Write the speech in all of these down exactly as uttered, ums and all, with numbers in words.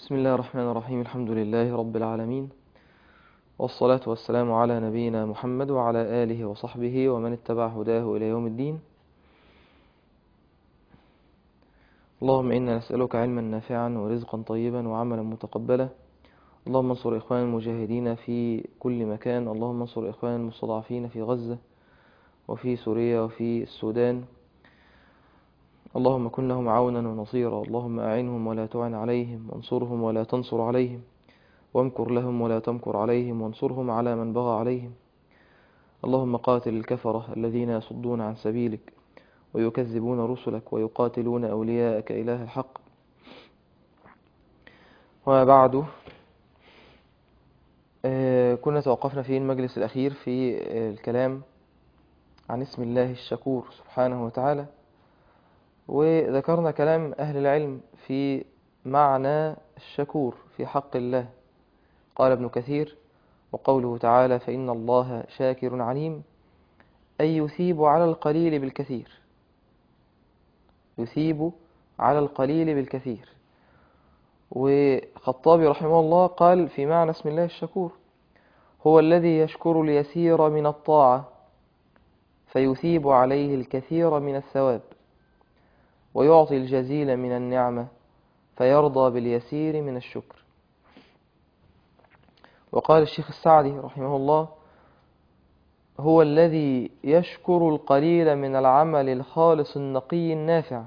بسم الله الرحمن الرحيم. الحمد لله رب العالمين، والصلاة والسلام على نبينا محمد وعلى آله وصحبه ومن اتبع هداه إلى يوم الدين. اللهم إنا نسألك علما نافعا ورزقا طيبا وعملا متقبلا. اللهم انصر إخوان المجاهدين في كل مكان. اللهم انصر إخوان المستضعفين في غزة وفي سوريا وفي السودان. اللهم كن لهم عونا ونصيرا. اللهم أعنهم ولا تعن عليهم، وانصرهم ولا تنصر عليهم، وامكر لهم ولا تمكر عليهم، وانصرهم على من بغى عليهم. اللهم قاتل الكفرة الذين يصدون عن سبيلك ويكذبون رسلك ويقاتلون أولياءك إله الحق. وما بعد، كنا توقفنا في المجلس الأخير في الكلام عن اسم الله الشكور سبحانه وتعالى، وذكرنا كلام أهل العلم في معنى الشكور في حق الله. قال ابن كثير: وقوله تعالى فإن الله شاكر عليم، أي يثيب على القليل بالكثير، يثيب على القليل بالكثير. وخطابي رحمه الله قال في معنى اسم الله الشكور: هو الذي يشكر اليسير من الطاعة فيثيب عليه الكثير من الثواب، ويعطي الجزيل من النعمة فيرضى باليسير من الشكر. وقال الشيخ السعدي رحمه الله: هو الذي يشكر القليل من العمل الخالص النقي النافع،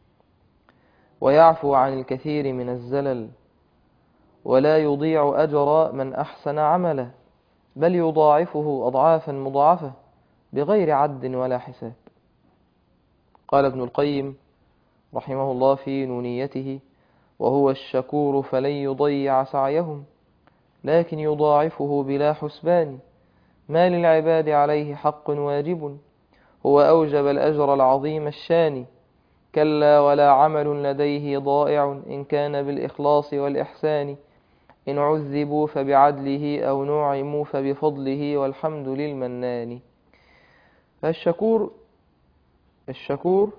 ويعفو عن الكثير من الزلل، ولا يضيع أجر من أحسن عملا، بل يضاعفه أضعافا مضاعفة بغير عد ولا حساب. قال ابن القيم رحمه الله في نونيته: وهو الشكور فلن يضيع سعيهم، لكن يضاعفه بلا حسبان، ما للعباد عليه حق واجب، هو أوجب الأجر العظيم الشان، كلا ولا عمل لديه ضائع، إن كان بالإخلاص والإحسان، إن عذبوا فبعدله أو نعموا فبفضله، والحمد للمنان. فالشكور الشكور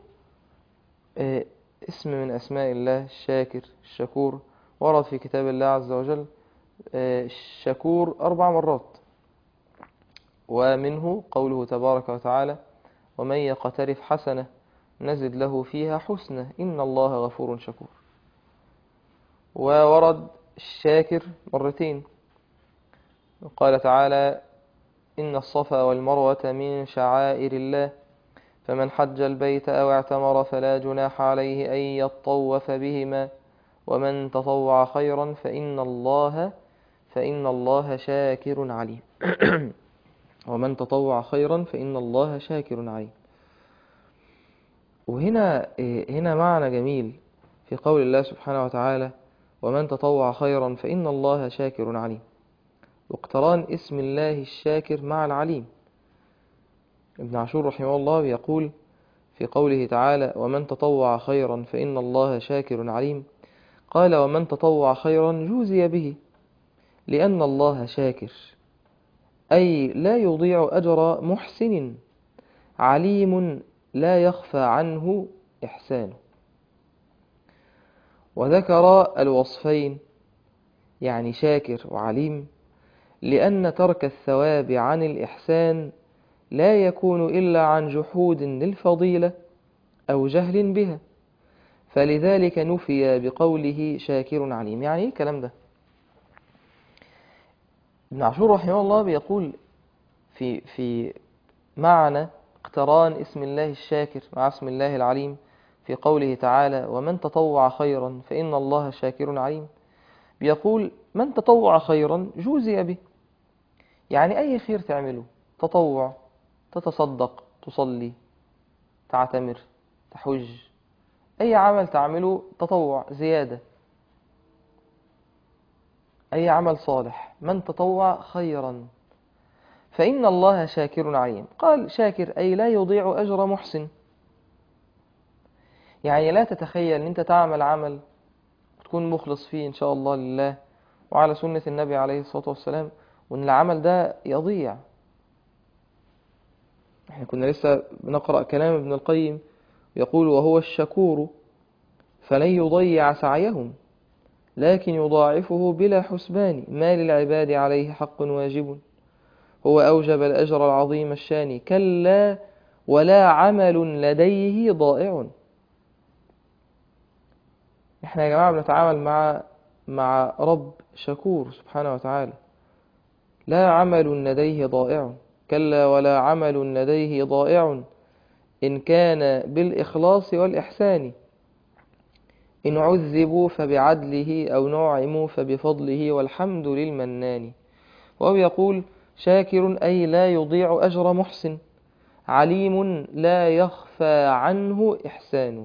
اسم من أسماء الله الشاكر الشكور، ورد في كتاب الله عز وجل الشكور أربع مرات، ومنه قوله تبارك وتعالى: ومن يقترف حسنة نزد له فيها حسنة إن الله غفور شكور. وورد الشاكر مرتين، قال تعالى: إن الصفا والمروة من شعائر الله، فمن حج البيت أو اعتمر فلا جناح عليه أن يطوف بهما، ومن تطوع خيرا فإن الله فإن الله شاكر عليم. ومن تطوع خيرا فإن الله شاكر عليم. وهنا هنا معنى جميل في قول الله سبحانه وتعالى: ومن تطوع خيرا فإن الله شاكر عليم، واقتران اسم الله الشاكر مع العليم. ابن عاشور رحمه الله يقول في قوله تعالى: ومن تطوع خيرا فإن الله شاكر عليم، قال: ومن تطوع خيرا جوزي به، لأن الله شاكر، أي لا يضيع أجر محسن، عليم لا يخفى عنه إحسانه. وذكر الوصفين، يعني شاكر وعليم، لأن ترك الثواب عن الإحسان لا يكون إلا عن جحود للفضيلة أو جهل بها، فلذلك نفي بقوله شاكر عليم. يعني إيه الكلام ده؟ ابن عاشور رحمه الله بيقول في في معنى اقتران اسم الله الشاكر مع اسم الله العليم في قوله تعالى: ومن تطوع خيرا فإن الله شاكر عليم، بيقول: من تطوع خيرا جوزي به، يعني أي خير تعمله، تطوع، تتصدق، تصلي، تعتمر، تحج، أي عمل تعمله تطوع زيادة، أي عمل صالح، من تطوع خيرا فإن الله شاكر عليم. قال شاكر أي لا يضيع أجر محسن، يعني لا تتخيل أن أنت تعمل عمل وتكون مخلص فيه إن شاء الله لله وعلى سنة النبي عليه الصلاة والسلام، وأن العمل ده يضيع. احنا كنا لسه بنقرأ كلام ابن القيم يقول: وهو الشكور فلن يضيع سعيهم، لكن يضاعفه بلا حسبان، ما للعباد عليه حق واجب، هو أوجب الأجر العظيم الشان، كلا ولا عمل لديه ضائع. احنا يا جماعة بنتعامل مع مع رب شكور سبحانه وتعالى. لا عمل لديه ضائع، كلا ولا عمل لديه ضائع، إن كان بالإخلاص والإحسان، إن عذبوا فبعدله أو نعموا فبفضله، والحمد للمنان. وهو يقول شاكر أي لا يضيع أجر محسن، عليم لا يخفى عنه إحسانه.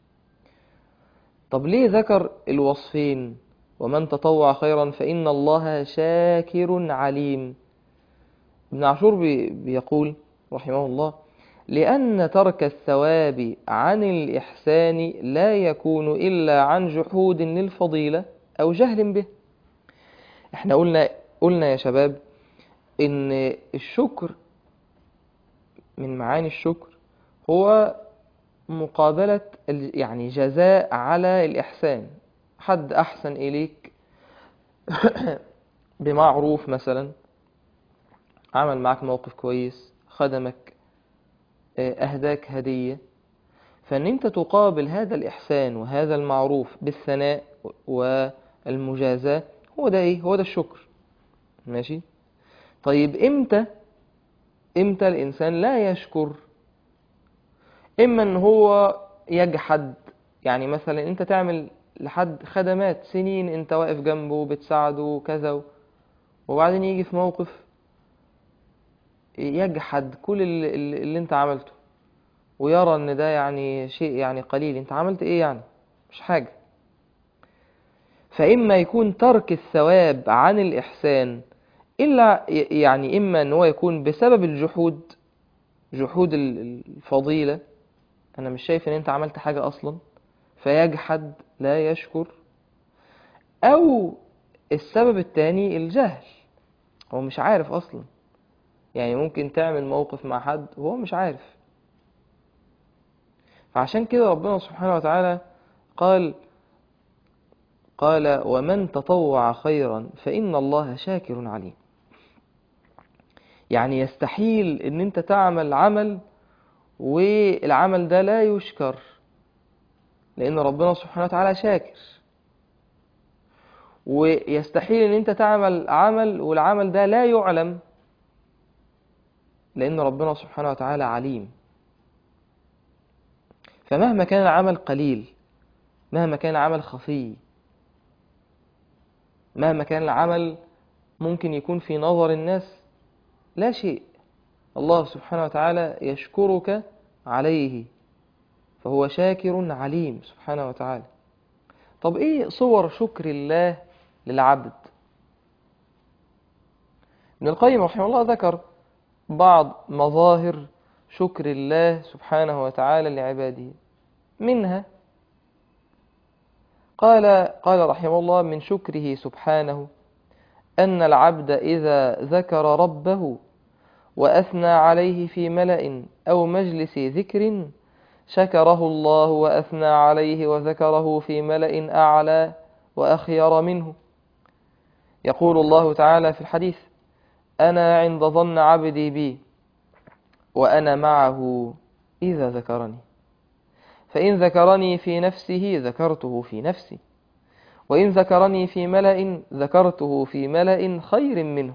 طب ليه ذكر الوصفين؟ ومن تطوع خيرا فإن الله شاكر عليم. ابن عاشور بي بيقول رحمه الله لأن ترك الثواب عن الإحسان لا يكون إلا عن جحود للفضيلة أو جهل به. احنا قلنا قلنا يا شباب إن الشكر من معاني الشكر هو مقابلة يعني جزاء على الإحسان. حد أحسن إليك بمعروف مثلا، عمل معك موقف كويس، خدمك، أهداك هدية، فإن أنت تقابل هذا الإحسان وهذا المعروف بالثناء والمجازاة، هو ده إيه؟ هو ده الشكر. ماشي؟ طيب إمتى إمتى الإنسان لا يشكر؟ إما أن هو يجحد، يعني مثلا أنت تعمل لحد خدمات سنين، أنت واقف جنبه بتساعده كذا، وبعدين يجي في موقف يجحد كل اللي, اللي أنت عملته، ويرى أن ده يعني شيء يعني قليل، أنت عملت إيه يعني؟ مش حاجة. فإما يكون ترك الثواب عن الإحسان، إلا يعني إما أن هو يكون بسبب الجحود، جحود الفضيلة، أنا مش شايف أن أنت عملت حاجة أصلا، فيجحد لا يشكر. أو السبب الثاني الجهل، هو مش عارف أصلا، يعني ممكن تعمل موقف مع حد وهو مش عارف. فعشان كده ربنا سبحانه وتعالى قال قال ومن تطوع خيرا فإن الله شاكر عليم. يعني يستحيل ان انت تعمل عمل والعمل ده لا يشكر، لان ربنا سبحانه وتعالى شاكر. ويستحيل ان انت تعمل عمل والعمل ده لا يعلم، لان ربنا سبحانه وتعالى عليم. فمهما كان العمل قليل، مهما كان العمل خفي، مهما كان العمل ممكن يكون في نظر الناس لا شيء، الله سبحانه وتعالى يشكرك عليه، فهو شاكر عليم سبحانه وتعالى. طب ايه صور شكر الله للعبد؟ ابن القيم رحمه الله ذكر بعض مظاهر شكر الله سبحانه وتعالى لعباده. منها قال قال رحمه الله من شكره سبحانه أن العبد إذا ذكر ربه وأثنى عليه في ملأ أو مجلس ذكر شكره الله وأثنى عليه وذكره في ملأ أعلى وأخير منه. يقول الله تعالى في الحديث أنا عند ظن عبدي بي وأنا معه إذا ذكرني، فإن ذكرني في نفسه ذكرته في نفسي، وإن ذكرني في ملأ ذكرته في ملأ خير منه،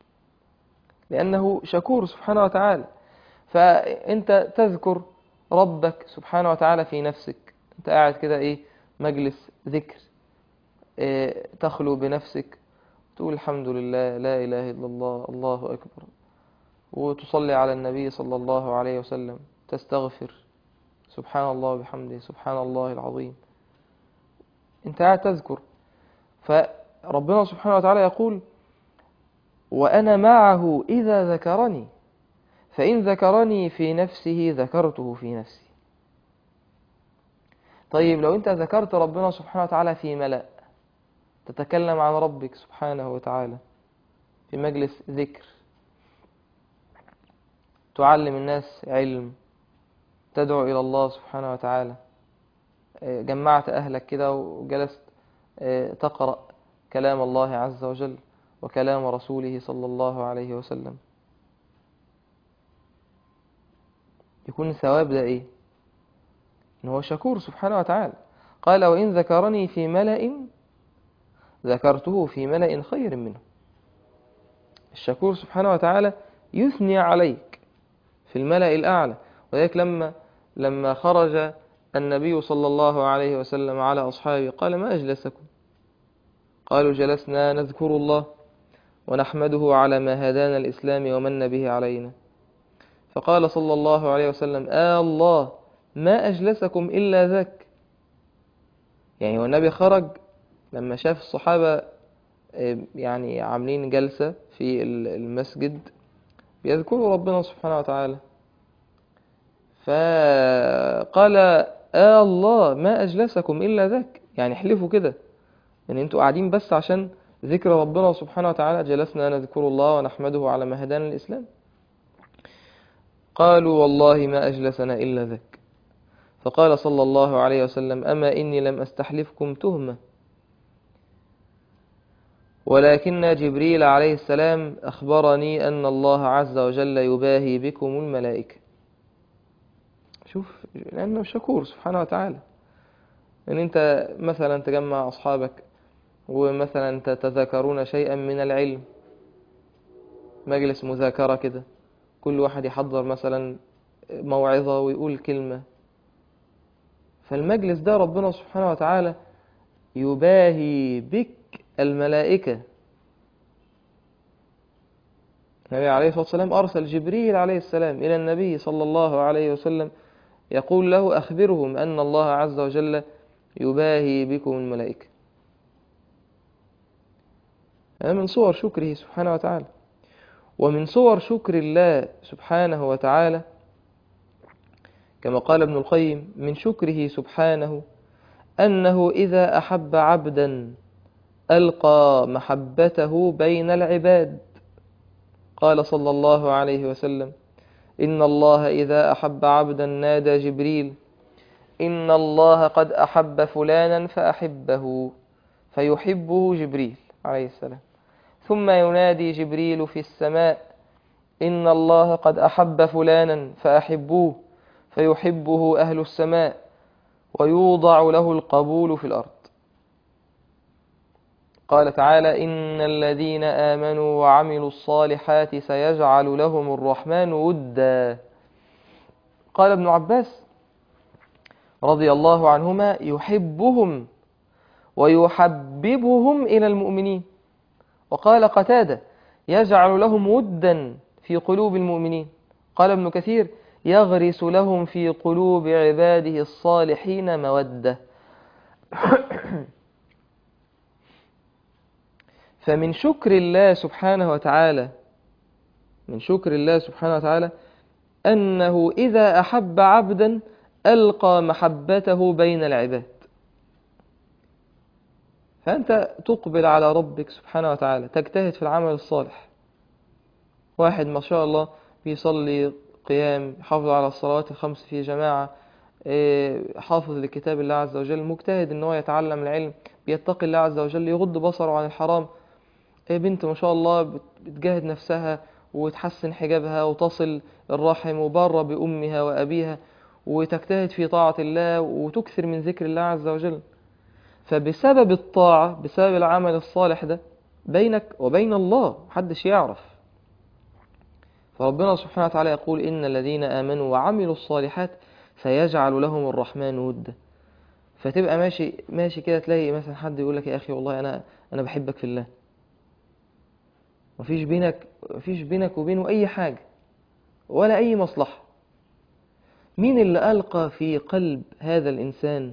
لأنه شكور سبحانه وتعالى. فأنت تذكر ربك سبحانه وتعالى في نفسك، أنت قاعد كده إيه مجلس ذكر، إيه تخلو بنفسك، تقول الحمد لله، لا إله إلا الله، الله أكبر، وتصلي على النبي صلى الله عليه وسلم، تستغفر، سبحان الله وبحمده، سبحان الله العظيم، انت قاعد تذكر. فربنا سبحانه وتعالى يقول وأنا معه إذا ذكرني، فإن ذكرني في نفسه ذكرته في نفسي. طيب لو انت ذكرت ربنا سبحانه وتعالى في ملأ، تتكلم عن ربك سبحانه وتعالى في مجلس ذكر، تعلم الناس علم، تدعو إلى الله سبحانه وتعالى، جمعت أهلك كده وجلست تقرأ كلام الله عز وجل وكلام رسوله صلى الله عليه وسلم. يكون الثواب ده إيه؟ إن هو شكور سبحانه وتعالى. قال وإن ذكرني في ملأ ذكرته في ملأ خير منه. الشكور سبحانه وتعالى يثني عليك في الملأ الأعلى. وذلك لما لما خرج النبي صلى الله عليه وسلم على أصحابه قال ما أجلسكم؟ قالوا جلسنا نذكر الله ونحمده على ما هدانا الإسلام ومن به علينا. فقال صلى الله عليه وسلم آه الله ما أجلسكم إلا ذاك. يعني والنبي خرج لما شاف الصحابة يعني عاملين جلسة في المسجد بيذكروا ربنا سبحانه وتعالى، فقال آه الله ما أجلسكم إلا ذاك. يعني احلفوا كده يعني انتوا قاعدين بس عشان ذكر ربنا سبحانه وتعالى، جلسنا نذكر الله ونحمده على ما هدانا الإسلام. قالوا والله ما أجلسنا إلا ذاك. فقال صلى الله عليه وسلم أما إني لم أستحلفكم تهمة، ولكن جبريل عليه السلام أخبرني أن الله عز وجل يباهي بكم الملائكة. شوف لأنه شكور سبحانه وتعالى. أن أنت مثلا تجمع أصحابك ومثلا تتذاكرون شيئا من العلم، مجلس مذاكرة كده، كل واحد يحضر مثلا موعظة ويقول كلمة، فالمجلس ده ربنا سبحانه وتعالى يباهي بك الملائكة. النبي عليه الصلاة والسلام أرسل جبريل عليه السلام إلى النبي صلى الله عليه وسلم يقول له أخبرهم أن الله عز وجل يباهي بكم الملائكة. هذا من صور شكره سبحانه وتعالى. ومن صور شكر الله سبحانه وتعالى كما قال ابن القيم من شكره سبحانه أنه إذا أحب عبدا ألقى محبته بين العباد. قال صلى الله عليه وسلم إن الله إذا أحب عبدا نادى جبريل إن الله قد أحب فلانا فأحبه، فيحبه جبريل عليه السلام. ثم ينادي جبريل في السماء إن الله قد أحب فلانا فأحبوه، فيحبه أهل السماء ويوضع له القبول في الأرض. قال تعالى إن الذين آمنوا وعملوا الصالحات سيجعل لهم الرحمن ودا. قال ابن عباس رضي الله عنهما يحبهم ويحببهم إلى المؤمنين. وقال قتادة يجعل لهم ودا في قلوب المؤمنين. قال ابن كثير يغرس لهم في قلوب عباده الصالحين مودة. فمن شكر الله سبحانه وتعالى من شكر الله سبحانه وتعالى أنه إذا أحب عبدا ألقى محبته بين العباد. فأنت تقبل على ربك سبحانه وتعالى، تجتهد في العمل الصالح. واحد ما شاء الله بيصلي قيام، حافظ على الصلوات الخمس في جماعة، حافظ لكتاب الله عز وجل، مجتهد ان هو يتعلم العلم، بيتقي الله عز وجل، يغض بصره عن الحرام. بنت ما شاء الله بتجاهد نفسها وتحسن حجابها وتصل الرحم وبر بأمها وأبيها وتجتهد في طاعة الله وتكثر من ذكر الله عز وجل. فبسبب الطاعة، بسبب العمل الصالح ده بينك وبين الله محدش يعرف. فربنا سبحانه وتعالى يقول إن الذين آمنوا وعملوا الصالحات سيجعل لهم الرحمن ودا. فتبقى ماشي ماشي كده تلاقي مثلا حد يقول لك يا أخي والله أنا أنا بحبك في الله، مفيش بينك مفيش بينك وبينه أي حاجة ولا أي مصلحة. مين اللي ألقى في قلب هذا الإنسان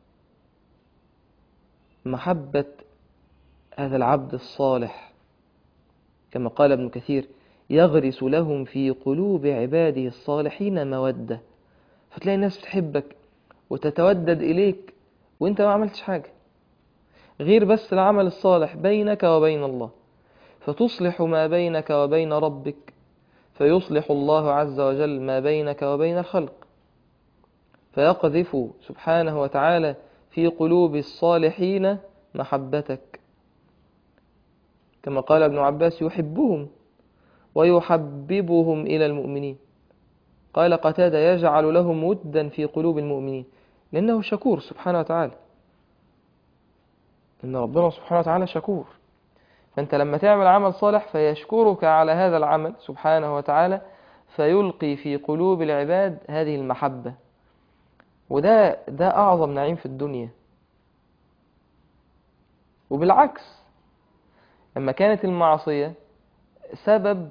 محبة هذا العبد الصالح؟ كما قال ابن كثير يغرس لهم في قلوب عباده الصالحين مودة. فتلاقي الناس بتحبك وتتودد إليك وانت ما عملتش حاجة غير بس العمل الصالح بينك وبين الله، فتصلح ما بينك وبين ربك، فيصلح الله عز وجل ما بينك وبين الخلق، فيقذف سبحانه وتعالى في قلوب الصالحين محبتك، كما قال ابن عباس يحبهم ويحببهم إلى المؤمنين. قال قتادة يجعل لهم ودا في قلوب المؤمنين، لأنه شكور سبحانه وتعالى، إن ربنا سبحانه وتعالى شكور. فأنت لما تعمل عمل صالح فيشكرك على هذا العمل سبحانه وتعالى، فيلقي في قلوب العباد هذه المحبة، وده ده أعظم نعيم في الدنيا. وبالعكس، لما كانت المعصية سبب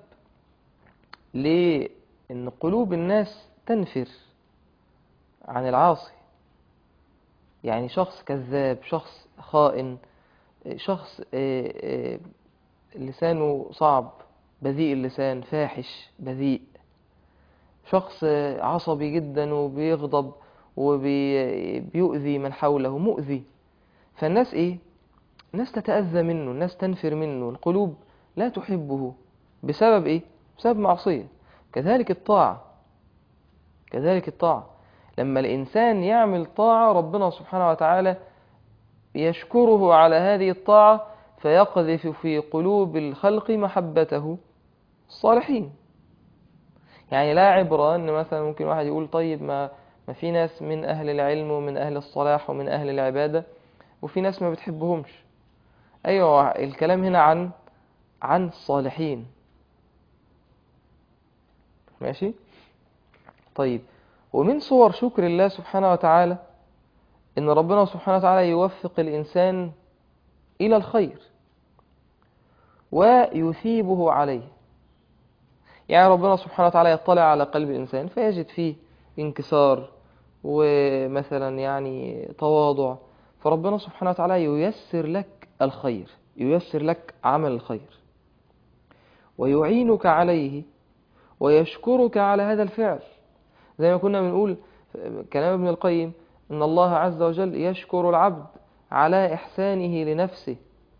لأن قلوب الناس تنفر عن العاصي، يعني شخص كذاب، شخص خائن، شخص لسانه صعب، بذيء اللسان، فاحش بذيء، شخص عصبي جدا وبيغضب وبيؤذي من حوله، مؤذي. فالناس ايه؟ الناس تتأذى منه، الناس تنفر منه، القلوب لا تحبه بسبب ايه؟ بسبب معصية. كذلك الطاعة، كذلك الطاعة لما الإنسان يعمل طاعة ربنا سبحانه وتعالى يشكره على هذه الطاعة، فيقذف في قلوب الخلق محبته الصالحين. يعني لا عبرة أن مثلا ممكن واحد يقول طيب ما ما في ناس من أهل العلم ومن أهل الصلاح ومن أهل العبادة وفي ناس ما بتحبهمش. أيوة، الكلام هنا عن عن الصالحين، ماشي؟ طيب، ومن صور شكر الله سبحانه وتعالى إن ربنا سبحانه وتعالى يوفق الإنسان إلى الخير ويثيبه عليه. يعني ربنا سبحانه وتعالى يطلع على قلب الإنسان فيجد فيه انكسار ومثلا يعني تواضع، فربنا سبحانه وتعالى ييسر لك الخير، ييسر لك عمل الخير ويعينك عليه ويشكرك على هذا الفعل. زي ما كنا بنقول كلام ابن القيم إن الله عز وجل يشكر العبد على إحسانه لنفسه،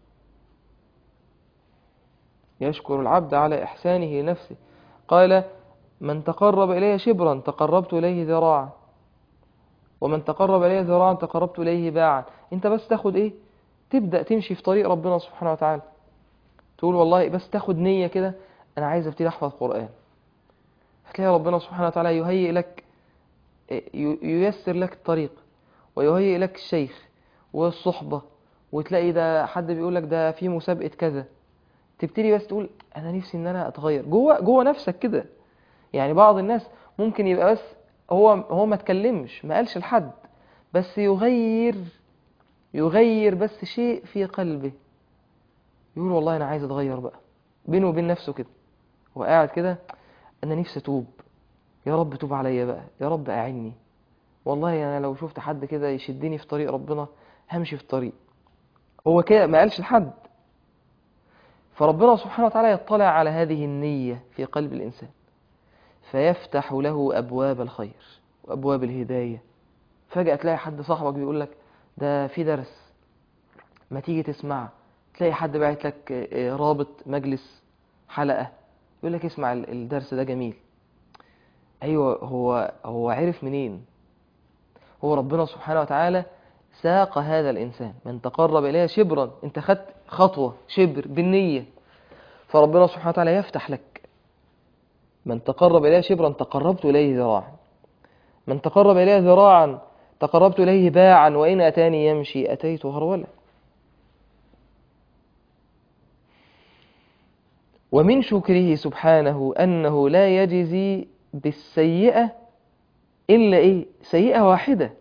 يشكر العبد على إحسانه لنفسه. قال من تقرب إليه شبرا تقربت إليه ذراعا، ومن تقرب إليه ذراعا تقربت إليه باعا. انت بس تاخد ايه؟ تبدأ تمشي في طريق ربنا سبحانه وتعالى، تقول والله بس تاخد نية كده أنا عايز ابتدي أحفظ قرآن، هتلاقي ربنا سبحانه وتعالى يهيئ لك، ييسر لك الطريق ويهيئ لك الشيخ والصحبة، وتلاقي ده حد بيقول لك ده في مسابقة كذا، تبتدي بس تقول أنا نفسي إن أنا أتغير جوه جوه نفسك كده. يعني بعض الناس ممكن يبقى بس هو هو ما تكلمش، ما قالش لحد، بس يغير يغير بس شيء في قلبه، يقول والله أنا عايز أتغير بقى، بينه وبين نفسه كده وقاعد كده، أنا نفسي أتوب، يا رب توب عليا بقى، يا رب أعني، والله أنا لو شفت حد كده يشدني في طريق ربنا همشي في الطريق. هو كده ما قالش لحد، فربنا سبحانه وتعالى يطلع على هذه النية في قلب الإنسان فيفتح له أبواب الخير وأبواب الهداية. فجأة تلاقي حد صاحبك بيقول لك ده في درس ما تيجي تسمع، تلاقي حد باعت لك رابط مجلس حلقة يقول لك اسمع الدرس ده جميل. أيوة، هو هو عرف منين؟ هو ربنا سبحانه وتعالى ساق هذا الإنسان، من تقرب إليه شبرا، انت خدت خطوة شبر بالنية، فربنا سبحانه وتعالى يفتح لك. من تقرب إليه شبرا تقربت إليه ذراعا، من تقرب إليه ذراعا تقربت إليه باعا، وإن أتاني يمشي أتيت هرولا. ومن شكره سبحانه أنه لا يجزي بالسيئة إلا إيه؟ سيئة واحدة،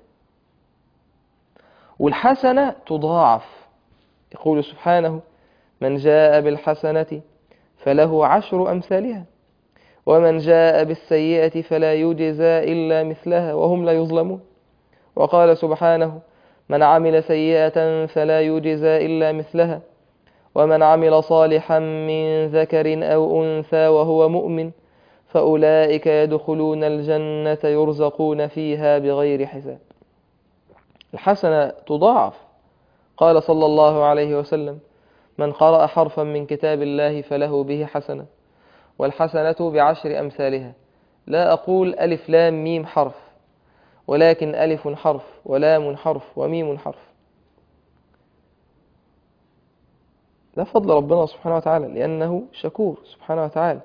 والحسنة تضاعف. يقول سبحانه من جاء بالحسنة فله عشر أمثالها ومن جاء بالسيئة فلا يجزى إلا مثلها وهم لا يظلمون. وقال سبحانه من عمل سيئة فلا يجزى إلا مثلها ومن عمل صالحا من ذكر أو أنثى وهو مؤمن فأولئك يدخلون الجنة يرزقون فيها بغير حساب. الحسنة تضاعف. قال صلى الله عليه وسلم من قرأ حرفا من كتاب الله فله به حسنة والحسنة بعشر أمثالها. لا أقول ألف لام ميم حرف، ولكن ألف حرف ولام حرف وميم حرف. ده فضل ربنا سبحانه وتعالى، لأنه شكور سبحانه وتعالى.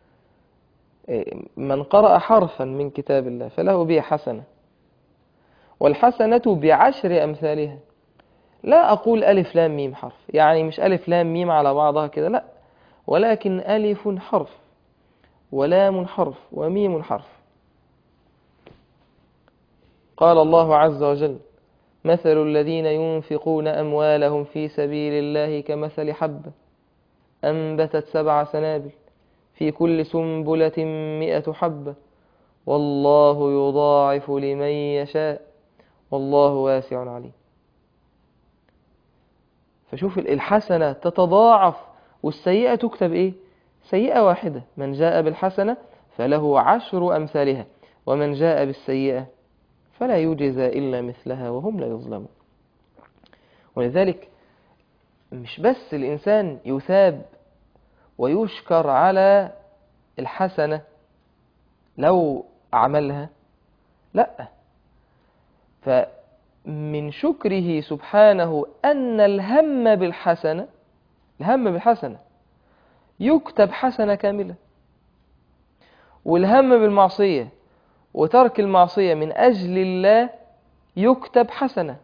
من قرأ حرفا من كتاب الله فله به حسنة، والحسنة بعشر أمثالها. لا أقول ألف لام ميم حرف، يعني مش ألف لام ميم على بعضها كده، لا، ولكن ألف حرف ولام حرف وميم حرف. قال الله عز وجل: مثل الذين ينفقون أموالهم في سبيل الله كمثل حبة أنبتت سبع سنابل في كل سنبلة مئة حبة والله يضاعف لمن يشاء والله واسع عليم. فشوف الحسنة تتضاعف والسيئة تكتب إيه؟ سيئة واحدة. من جاء بالحسنة فله عشر أمثالها ومن جاء بالسيئة فلا يجزى إلا مثلها وهم لا يظلمون. ولذلك مش بس الإنسان يثاب ويشكر على الحسنة لو عملها، لا، فمن شكره سبحانه أن الهم بالحسنة، الهم بالحسنة يكتب حسنة كاملة، والهم بالمعصية وترك المعصية من أجل الله يكتب حسنة.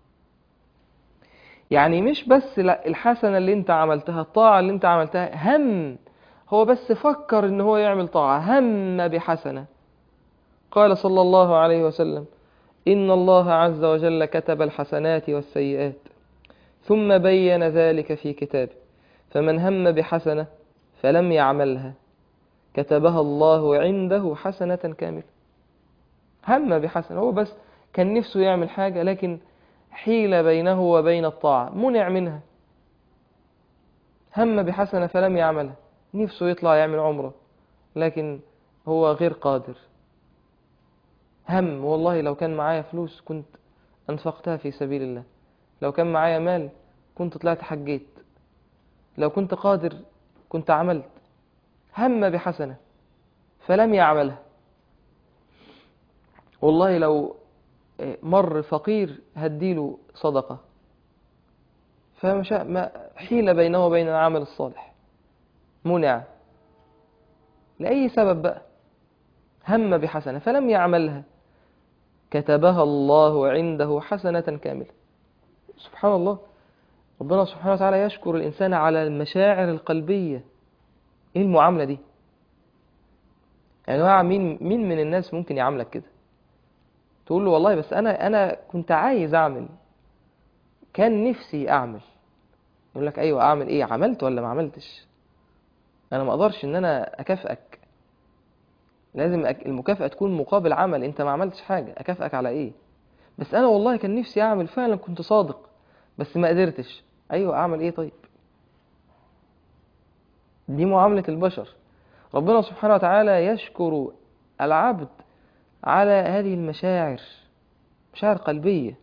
يعني مش بس الحسنة اللي انت عملتها، الطاعة اللي انت عملتها، هم هو بس فكر ان هو يعمل طاعة، هم بحسنة. قال صلى الله عليه وسلم: إن الله عز وجل كتب الحسنات والسيئات ثم بين ذلك في كتابه، فمن هم بحسنة فلم يعملها كتبها الله عنده حسنة كاملة. هم بحسنة، هو بس كان نفسه يعمل حاجة لكن حيل بينه وبين الطاعة منع منها. هم بحسنة فلم يعملها، نفسه يطلع يعمل عمره لكن هو غير قادر. هم والله لو كان معايا فلوس كنت أنفقتها في سبيل الله، لو كان معايا مال كنت طلعت حجيت، لو كنت قادر كنت عملت. هم بحسنة فلم يعملها. والله لو مر فقير هديله صدقة، فمش ما حيل بينه وبين العمل الصالح، منع لأي سبب بقى. هم بحسنة فلم يعملها كتبها الله عنده حسنة كاملة. سبحان الله، ربنا سبحانه وتعالى يشكر الإنسان على المشاعر القلبية. إيه المعاملة دي؟ يعني مين مين من الناس ممكن يعاملك كده؟ تقول له والله بس أنا أنا كنت عايز أعمل، كان نفسي أعمل. يقول لك أيوة أعمل إيه؟ عملت ولا ما عملتش؟ أنا ما أقدرش إن أنا أكافئك، لازم المكافأة تكون مقابل عمل. أنت ما عملتش حاجة، أكافئك على إيه؟ بس أنا والله كان نفسي أعمل، فعلا كنت صادق بس ما قدرتش. أيوة أعمل إيه طيب؟ دي معاملة البشر. ربنا سبحانه وتعالى يشكر العبد على هذه المشاعر، مشاعر قلبية.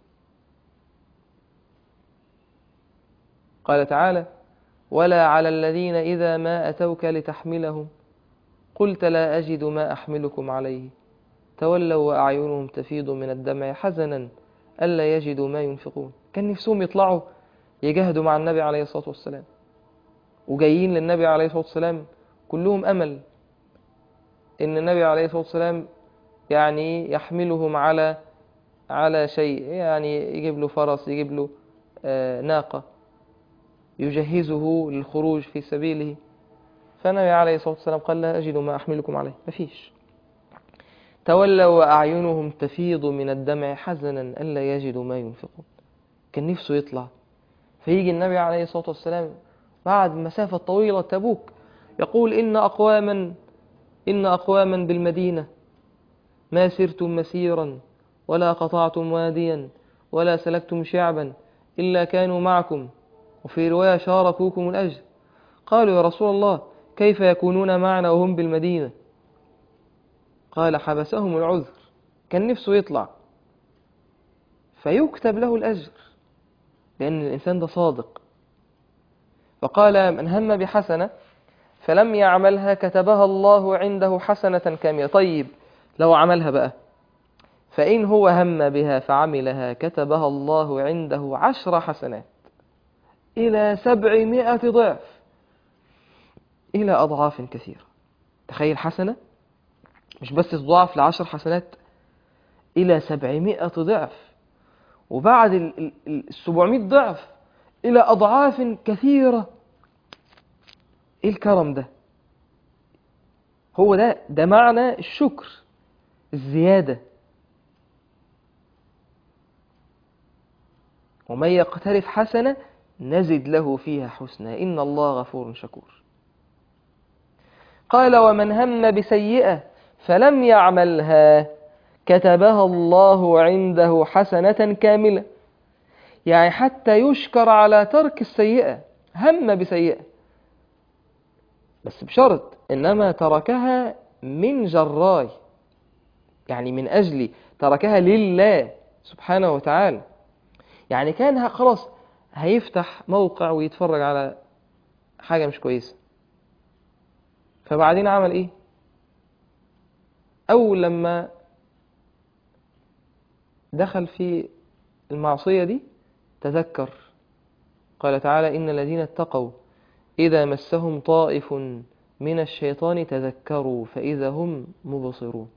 قال تعالى: ولا على الذين إذا ما أتوك لتحملهم قلت لا أجد ما أحملكم عليه تولوا وأعينهم تفيض من الدمع حزنا ألا يجدوا ما ينفقون. كان نفسهم يطلعوا يجاهدوا مع النبي عليه الصلاة والسلام، وجايين للنبي عليه الصلاة والسلام كلهم أمل إن النبي عليه الصلاة والسلام يعني يحملهم على على شيء، يعني يجيب له فرس، يجيب له آه ناقة يجهزه للخروج في سبيله. فالنبي عليه الصلاة والسلام قال: لا أجد ما أحملكم عليه، مفيش. تولوا وأعينهم تفيض من الدمع حزنا ألا يجدوا ما ينفقون. كان نفسه يطلع، فيجي النبي عليه الصلاة والسلام بعد مسافة طويلة تبوك يقول: إن أقواما إن أقواما بالمدينة ما سرتم مسيرا ولا قطعتم واديا ولا سلكتم شعبا إلا كانوا معكم، وفي رواية شاركوكم الأجر. قالوا: يا رسول الله كيف يكونون معنا وهم بالمدينة؟ قال: حبسهم العذر. كان نفسه يطلع فيكتب له الأجر لأن الإنسان ده صادق. فقال: من هم بحسنة فلم يعملها كتبها الله عنده حسنة كاملة. طيب لو عملها بقى، فإن هو هم بها فعملها كتبها الله عنده عشر حسنات. إلى سبعمائة ضعف، إلى أضعاف كثيرة. تخيل حسنة مش بس تضاعف لعشر حسنات، إلى سبعمائة ضعف، وبعد السبعمائة ضعف إلى أضعاف كثيرة. إيه الكرم ده؟ هو ده ده معنى الشكر، الزيادة. ومن يقترف حسنة نزد له فيها حسنى إن الله غفور شكور. قال ومن هم بسيئة فلم يعملها كتبها الله عنده حسنة كاملة. يعني حتى يشكر على ترك السيئة، هم بسيئة بس بشرط إنما تركها من جراي، يعني من أجلي، تركها لله سبحانه وتعالى. يعني كان خلاص هيفتح موقع ويتفرج على حاجة مش كويسة، فبعدين عمل إيه؟ أول لما دخل في المعصية دي تذكر، قال تعالى إن الذين اتقوا إذا مسهم طائف من الشيطان تذكروا فإذا هم مبصرون.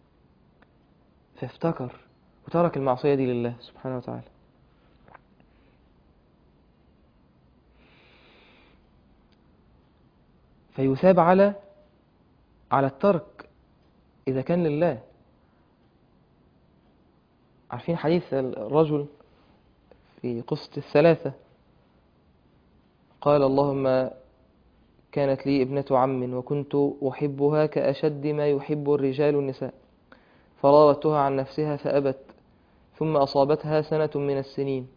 فافتكر وترك المعصية دي لله سبحانه وتعالى. فيثاب على على الترك إذا كان لله. عارفين حديث الرجل في قصة الثلاثة؟ قال اللهم كانت لي ابنة عم وكنت أحبها كأشد ما يحب الرجال النساء، فراودتها عن نفسها فأبت، ثم أصابتها سنة من السنين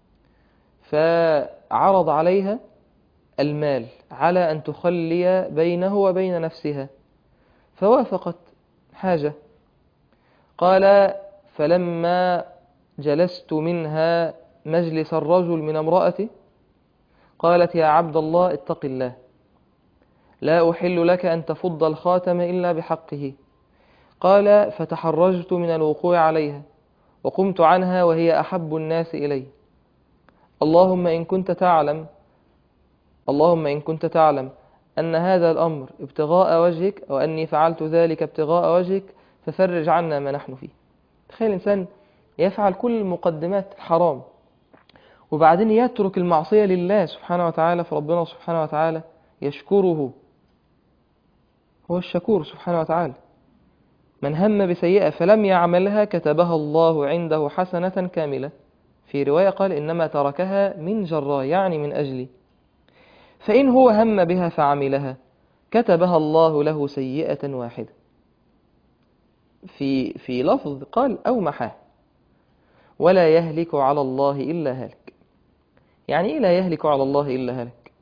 فعرض عليها المال على أن تخلي بينه وبين نفسها فوافقت حاجة. قال فلما جلست منها مجلس الرجل من امرأتي قالت يا عبد الله اتق الله، لا أحل لك أن تفض الخاتم إلا بحقه. قال فتحرجت من الوقوع عليها وقمت عنها وهي أحب الناس إلي. اللهم إن كنت تعلم اللهم إن كنت تعلم أن هذا الأمر ابتغاء وجهك وأني فعلت ذلك ابتغاء وجهك ففرج عنا ما نحن فيه. تخيل الإنسان يفعل كل المقدمات الحرام وبعدين يترك المعصية لله سبحانه وتعالى، فربنا سبحانه وتعالى يشكره، هو الشكور سبحانه وتعالى. من هم بسيئة فلم يعملها كتبها الله عنده حسنة كاملة. في رواية قال إنما تركها من جراء، يعني من أجلي. فإن هو هم بها فعملها كتبها الله له سيئة واحدة. في في لفظ قال أو محاه. ولا يهلك على الله إلا هالك. يعني إيه لا يهلك على الله إلا هالك؟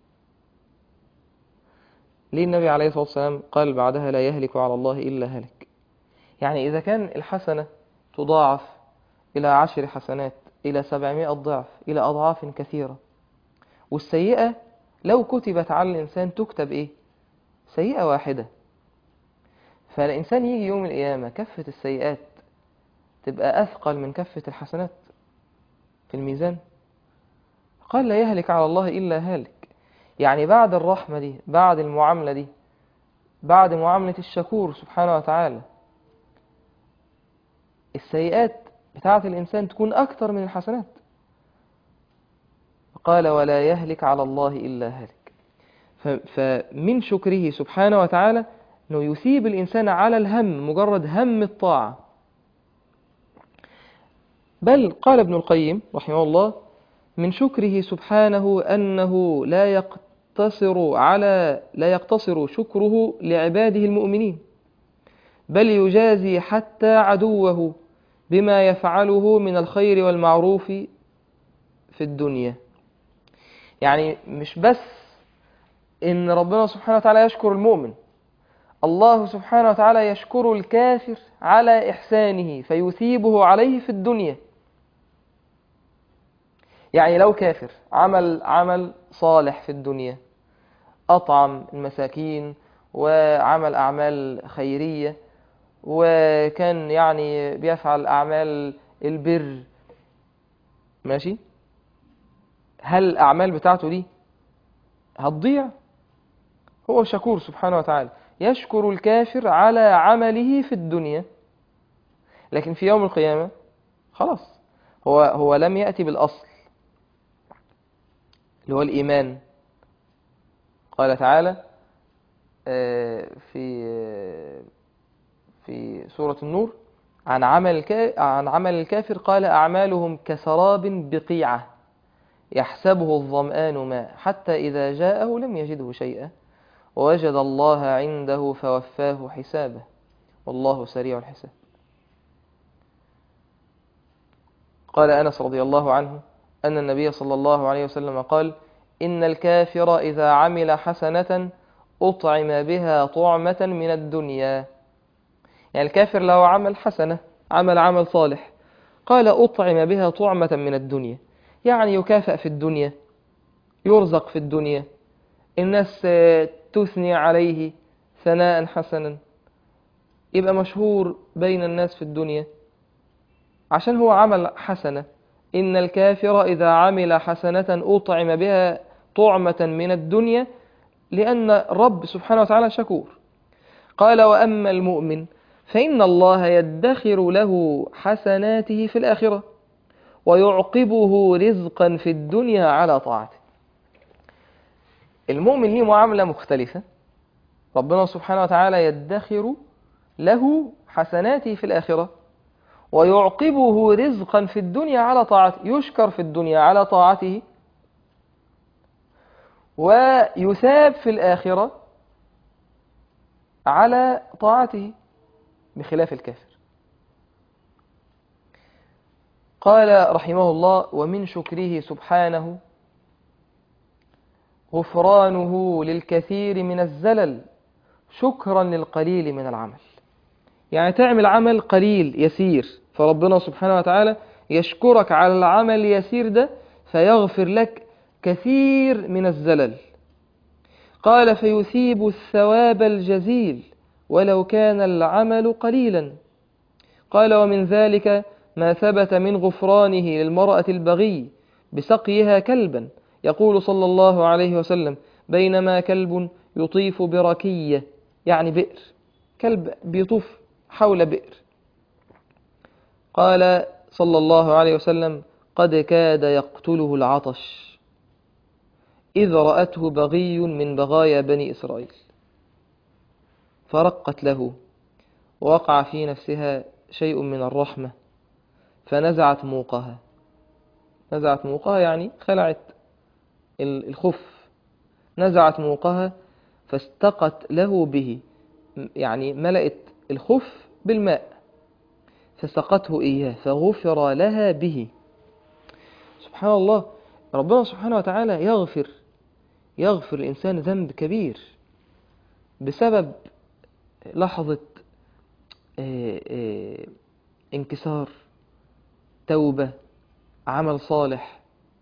ليه النبي عليه الصلاة والسلام قال بعدها لا يهلك على الله إلا هالك؟ يعني إذا كان الحسنة تضاعف إلى عشر حسنات، إلى سبعمائة ضعف، إلى أضعاف كثيرة، والسيئة لو كتبت على الإنسان تكتب إيه؟ سيئة واحدة. فالإنسان يجي يوم القيامة كفة السيئات تبقى أثقل من كفة الحسنات في الميزان. قال لا يهلك على الله إلا هالك. يعني بعد الرحمة دي، بعد المعاملة دي، بعد معاملة الشكور سبحانه وتعالى، السيئات بتاعة الإنسان تكون أكثر من الحسنات. قال ولا يهلك على الله إلا هالك. فمن شكره سبحانه وتعالى أنه يثيب الإنسان على الهم، مجرد هم الطاعة. بل قال ابن القيم رحمه الله من شكره سبحانه أنه لا يقتصر على لا يقتصر شكره لعباده المؤمنين، بل يجازي حتى عدوه بما يفعله من الخير والمعروف في الدنيا. يعني مش بس إن ربنا سبحانه وتعالى يشكر المؤمن، الله سبحانه وتعالى يشكر الكافر على إحسانه فيثيبه عليه في الدنيا. يعني لو كافر عمل عمل صالح في الدنيا، أطعم المساكين وعمل أعمال خيرية وكان يعني بيفعل أعمال البر، ماشي، هل الأعمال بتاعته دي هتضيع؟ هو شكور سبحانه وتعالى، يشكر الكافر على عمله في الدنيا، لكن في يوم القيامة خلاص هو هو لم يأتي بالأصل اللي هو الإيمان. قال تعالى في في سورة النور عن عمل عن عمل الكافر، قال أعمالهم كسراب بقيعة يحسبه الظمآن ماء حتى إذا جاءه لم يجده شيئا ووجد الله عنده فوفاه حسابه والله سريع الحساب. قال أنس رضي الله عنه أن النبي صلى الله عليه وسلم قال: إن الكافر إذا عمل حسنة أطعم بها طعمة من الدنيا. يعني الكافر لو عمل حسنة، عمل عمل صالح، قال أطعم بها طعمة من الدنيا، يعني يكافأ في الدنيا، يرزق في الدنيا، الناس تثني عليه ثناء حسنا، يبقى مشهور بين الناس في الدنيا عشان هو عمل حسنة. إن الكافر إذا عمل حسنة أطعم بها طعمة من الدنيا، لأن رب سبحانه وتعالى شكور. قال: وأما المؤمن فإن الله يدخر له حسناته في الآخرة ويعقبه رزقا في الدنيا على طاعته. المؤمن له معاملة مختلفة، ربنا سبحانه وتعالى يدخر له حسناته في الآخرة ويعقبه رزقا في الدنيا على طاعته، يشكر في الدنيا على طاعته ويثاب في الآخرة على طاعته بخلاف الكافر. قال رحمه الله: ومن شكره سبحانه غفرانه للكثير من الزلل شكرا للقليل من العمل. يعني تعمل عمل قليل يسير، فربنا سبحانه وتعالى يشكرك على العمل اليسير ده فيغفر لك كثير من الزلل. قال: فيثيب الثواب الجزيل ولو كان العمل قليلا. قال: ومن ذلك ما ثبت من غفرانه للمرأة البغي بسقيها كلبا، يقول صلى الله عليه وسلم: بينما كلب يطيف بركية، يعني بئر، كلب بيطوف حول بئر، قال صلى الله عليه وسلم: قد كاد يقتله العطش إذ رأته بغي من بغايا بني إسرائيل فرقت له ووقع في نفسها شيء من الرحمة فنزعت موقها. نزعت موقها يعني خلعت الخف، نزعت موقها فاستقت له به، يعني ملأت الخف بالماء فسقته إياه فغفر لها به. سبحان الله، ربنا سبحانه وتعالى يغفر يغفر الإنسان ذنب كبير بسبب لحظة انكسار، توبة، عمل صالح.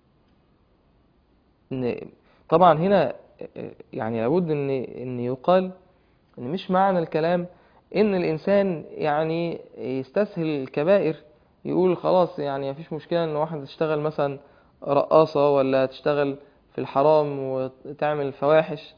طبعا هنا يعني لابد ان ان يقال ان مش معنى الكلام ان الانسان يعني يستسهل الكبائر، يقول خلاص يعني مفيش مشكلة ان واحد تشتغل مثلا رقاصة ولا تشتغل في الحرام وتعمل فواحش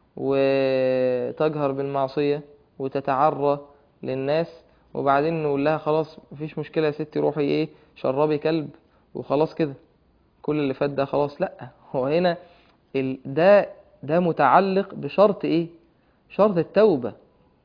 وتجهر بالمعصية وتتعرى للناس، وبعدين نقول لها خلاص مفيش مشكلة يا ستي روحي ايه شربي كلب وخلاص كده كل اللي فات ده خلاص. لا، هو هنا ده ده متعلق بشرط ايه؟ شرط التوبة.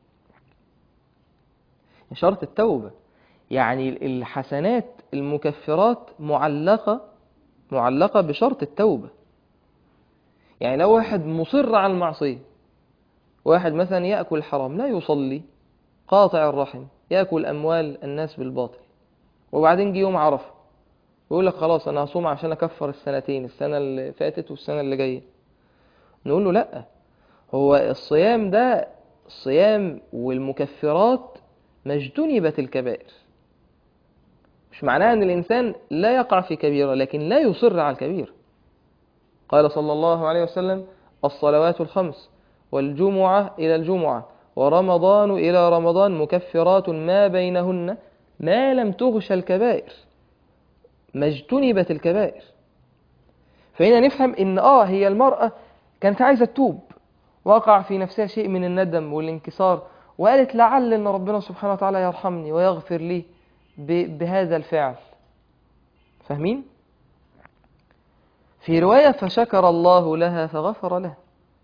شرط التوبة يعني الحسنات المكفرات معلقة معلقة بشرط التوبة. يعني لو واحد مصر على المعصية، واحد مثلا يأكل حرام، لا يصلي، قاطع الرحم، يأكل أموال الناس بالباطل، وبعدين جه يوم عرفة يقول لك خلاص أنا هصوم عشان أكفر السنتين، السنة اللي فاتت والسنة اللي جاية. نقول له لأ، هو الصيام ده الصيام والمكفرات ما اجتنبت الكبائر، مش معناه أن الإنسان لا يقع في كبيرة لكن لا يصر على الكبيرة. قال صلى الله عليه وسلم: الصلوات الخمس والجمعة إلى الجمعة ورمضان إلى رمضان مكفرات ما بينهن ما لم تغش الكبائر، ما اجتنبت الكبائر. فهنا نفهم إن آه هي المرأة كانت عايزة تتوب، وقع في نفسها شيء من الندم والانكسار، وقالت لعل إن ربنا سبحانه وتعالى يرحمني ويغفر لي بهذا الفعل. فاهمين؟ في رواية فشكر الله لها فغفر له.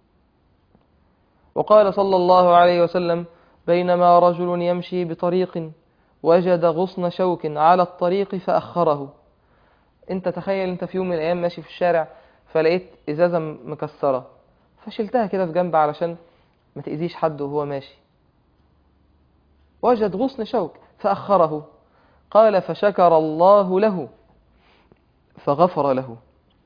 وقال صلى الله عليه وسلم: بينما رجل يمشي بطريق وجد غصن شوك على الطريق فأخره. انت تخيل انت في يوم من الأيام ماشي في الشارع فلقيت إزازة مكسرة، فشلتها كده في جنب علشان ما تأذيش حد وهو ماشي. وجد غصن شوك فأخره. قال: فشكر الله له فغفر له.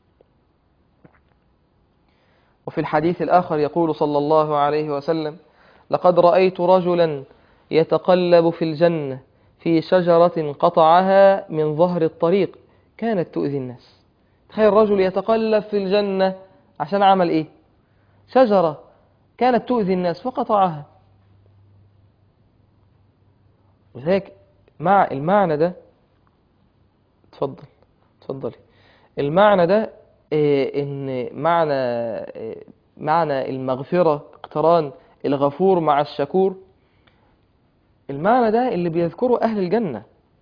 وفي الحديث الآخر يقول صلى الله عليه وسلم: لقد رأيت رجلا يتقلب في الجنة في شجرة قطعها من ظهر الطريق كانت تؤذي الناس. تخيل رجل يتقلب في الجنة عشان عمل إيه؟ شجرة كانت تؤذي الناس فقطعها. وذلك مع المعنى ده، تفضل تفضلي المعنى ده إيه؟ إن معنى إيه؟ معنى المغفرة اقتران الغفور مع الشكور. المعنى ده اللي بيذكره أهل الجنة.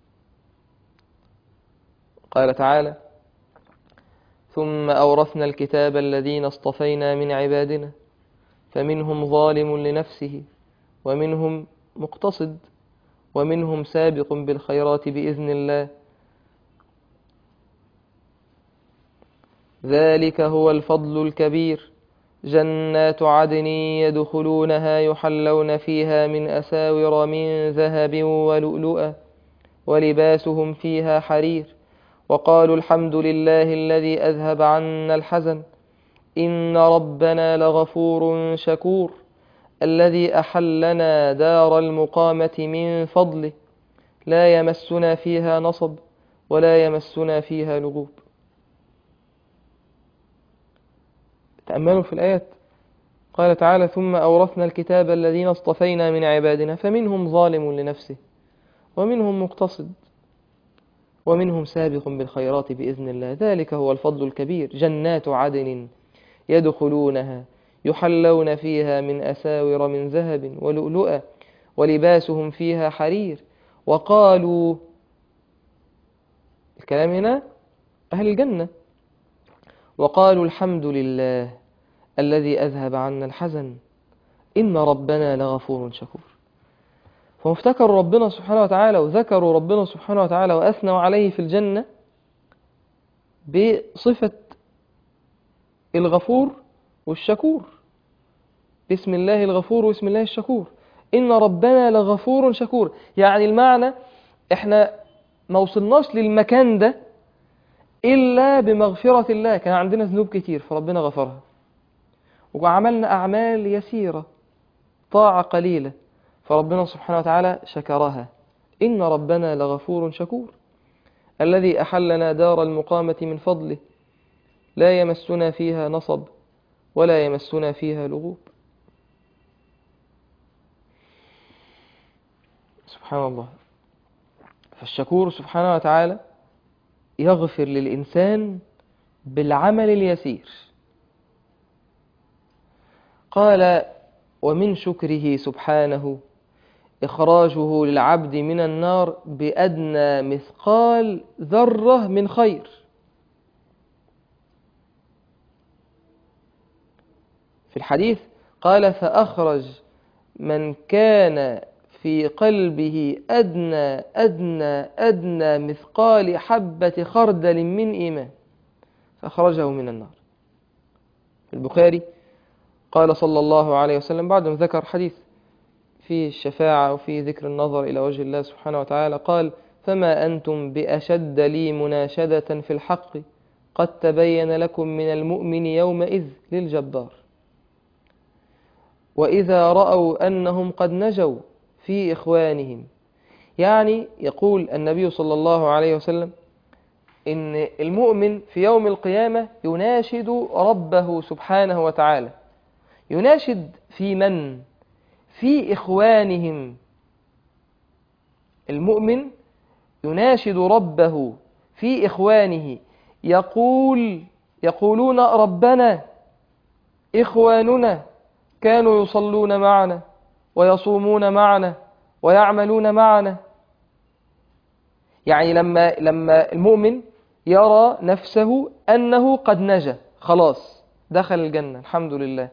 قال تعالى: ثم أورثنا الكتاب الذين اصطفينا من عبادنا فمنهم ظالم لنفسه ومنهم مقتصد ومنهم سابق بالخيرات بإذن الله ذلك هو الفضل الكبير جنات عدن يدخلونها يحلون فيها من أساور من ذهب ولؤلؤا ولباسهم فيها حرير وقالوا الحمد لله الذي أذهب عنا الحزن إن ربنا لغفور شكور الذي أحلنا دار المقامة من فضله لا يمسنا فيها نصب ولا يمسنا فيها لغوب. تأملوا في الآيات. قال تعالى: ثم أورثنا الكتاب الذين اصطفينا من عبادنا فمنهم ظالم لنفسه ومنهم مقتصد ومنهم سابق بالخيرات بإذن الله ذلك هو الفضل الكبير جنات عدن يدخلونها يحلون فيها من أساور من ذهب ولؤلؤا ولباسهم فيها حرير وقالوا، الكلام هنا أهل الجنة، وقالوا الحمد لله الذي أذهب عنا الحزن إن ربنا لغفور شكور. فافتكروا ربنا سبحانه وتعالى وذكروا ربنا سبحانه وتعالى وأثنوا عليه في الجنة بصفة الغفور والشكور، بسم الله الغفور واسم الله الشكور. إن ربنا لغفور شكور، يعني المعنى إحنا ما وصلناش للمكان ده إلا بمغفرة الله. كان عندنا ذنوب كتير فربنا غفرها، وعملنا أعمال يسيرة طاعة قليلة فربنا سبحانه وتعالى شكرها. إن ربنا لغفور شكور الذي أحلنا دار المقامة من فضله لا يمسنا فيها نصب ولا يمسنا فيها لغوب. سبحان الله. فالشكور سبحانه وتعالى يغفر للإنسان بالعمل اليسير. قال: ومن شكره سبحانه إخراجه للعبد من النار بأدنى مثقال ذرة من خير. في الحديث قال: فأخرج من كان في قلبه أدنى أدنى أدنى مثقال حبة خردل من إيمان فأخرجه من النار. في البخاري قال صلى الله عليه وسلم بعد ما ذكر حديث في الشفاعة وفي ذكر النظر إلى وجه الله سبحانه وتعالى قال: فما أنتم بأشد لي مناشدة في الحق قد تبين لكم من المؤمن يومئذ للجبار وإذا رأوا أنهم قد نجوا في إخوانهم. يعني يقول النبي صلى الله عليه وسلم إن المؤمن في يوم القيامة يناشد ربه سبحانه وتعالى. يناشد في من؟ في إخوانهم. المؤمن يناشد ربه في إخوانه يقول يقولون ربنا إخواننا كانوا يصلون معنا ويصومون معنا ويعملون معنا. يعني لما لما المؤمن يرى نفسه أنه قد نجا، خلاص دخل الجنة الحمد لله،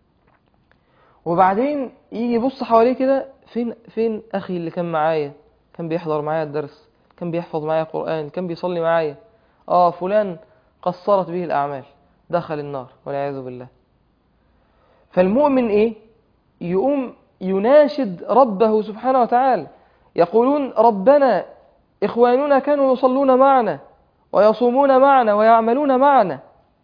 وبعدين يجي يبص حواليه كده، فين فين أخي اللي كان معايا، كان بيحضر معايا الدرس، كان بيحفظ معايا قرآن، كان بيصلي معايا، آه فلان قصرت به الأعمال دخل النار والعياذ بالله. فالمؤمن إيه؟ يقوم يناشد ربه سبحانه وتعالى، يقولون ربنا إخواننا كانوا يصلون معنا ويصومون معنا ويعملون معنا.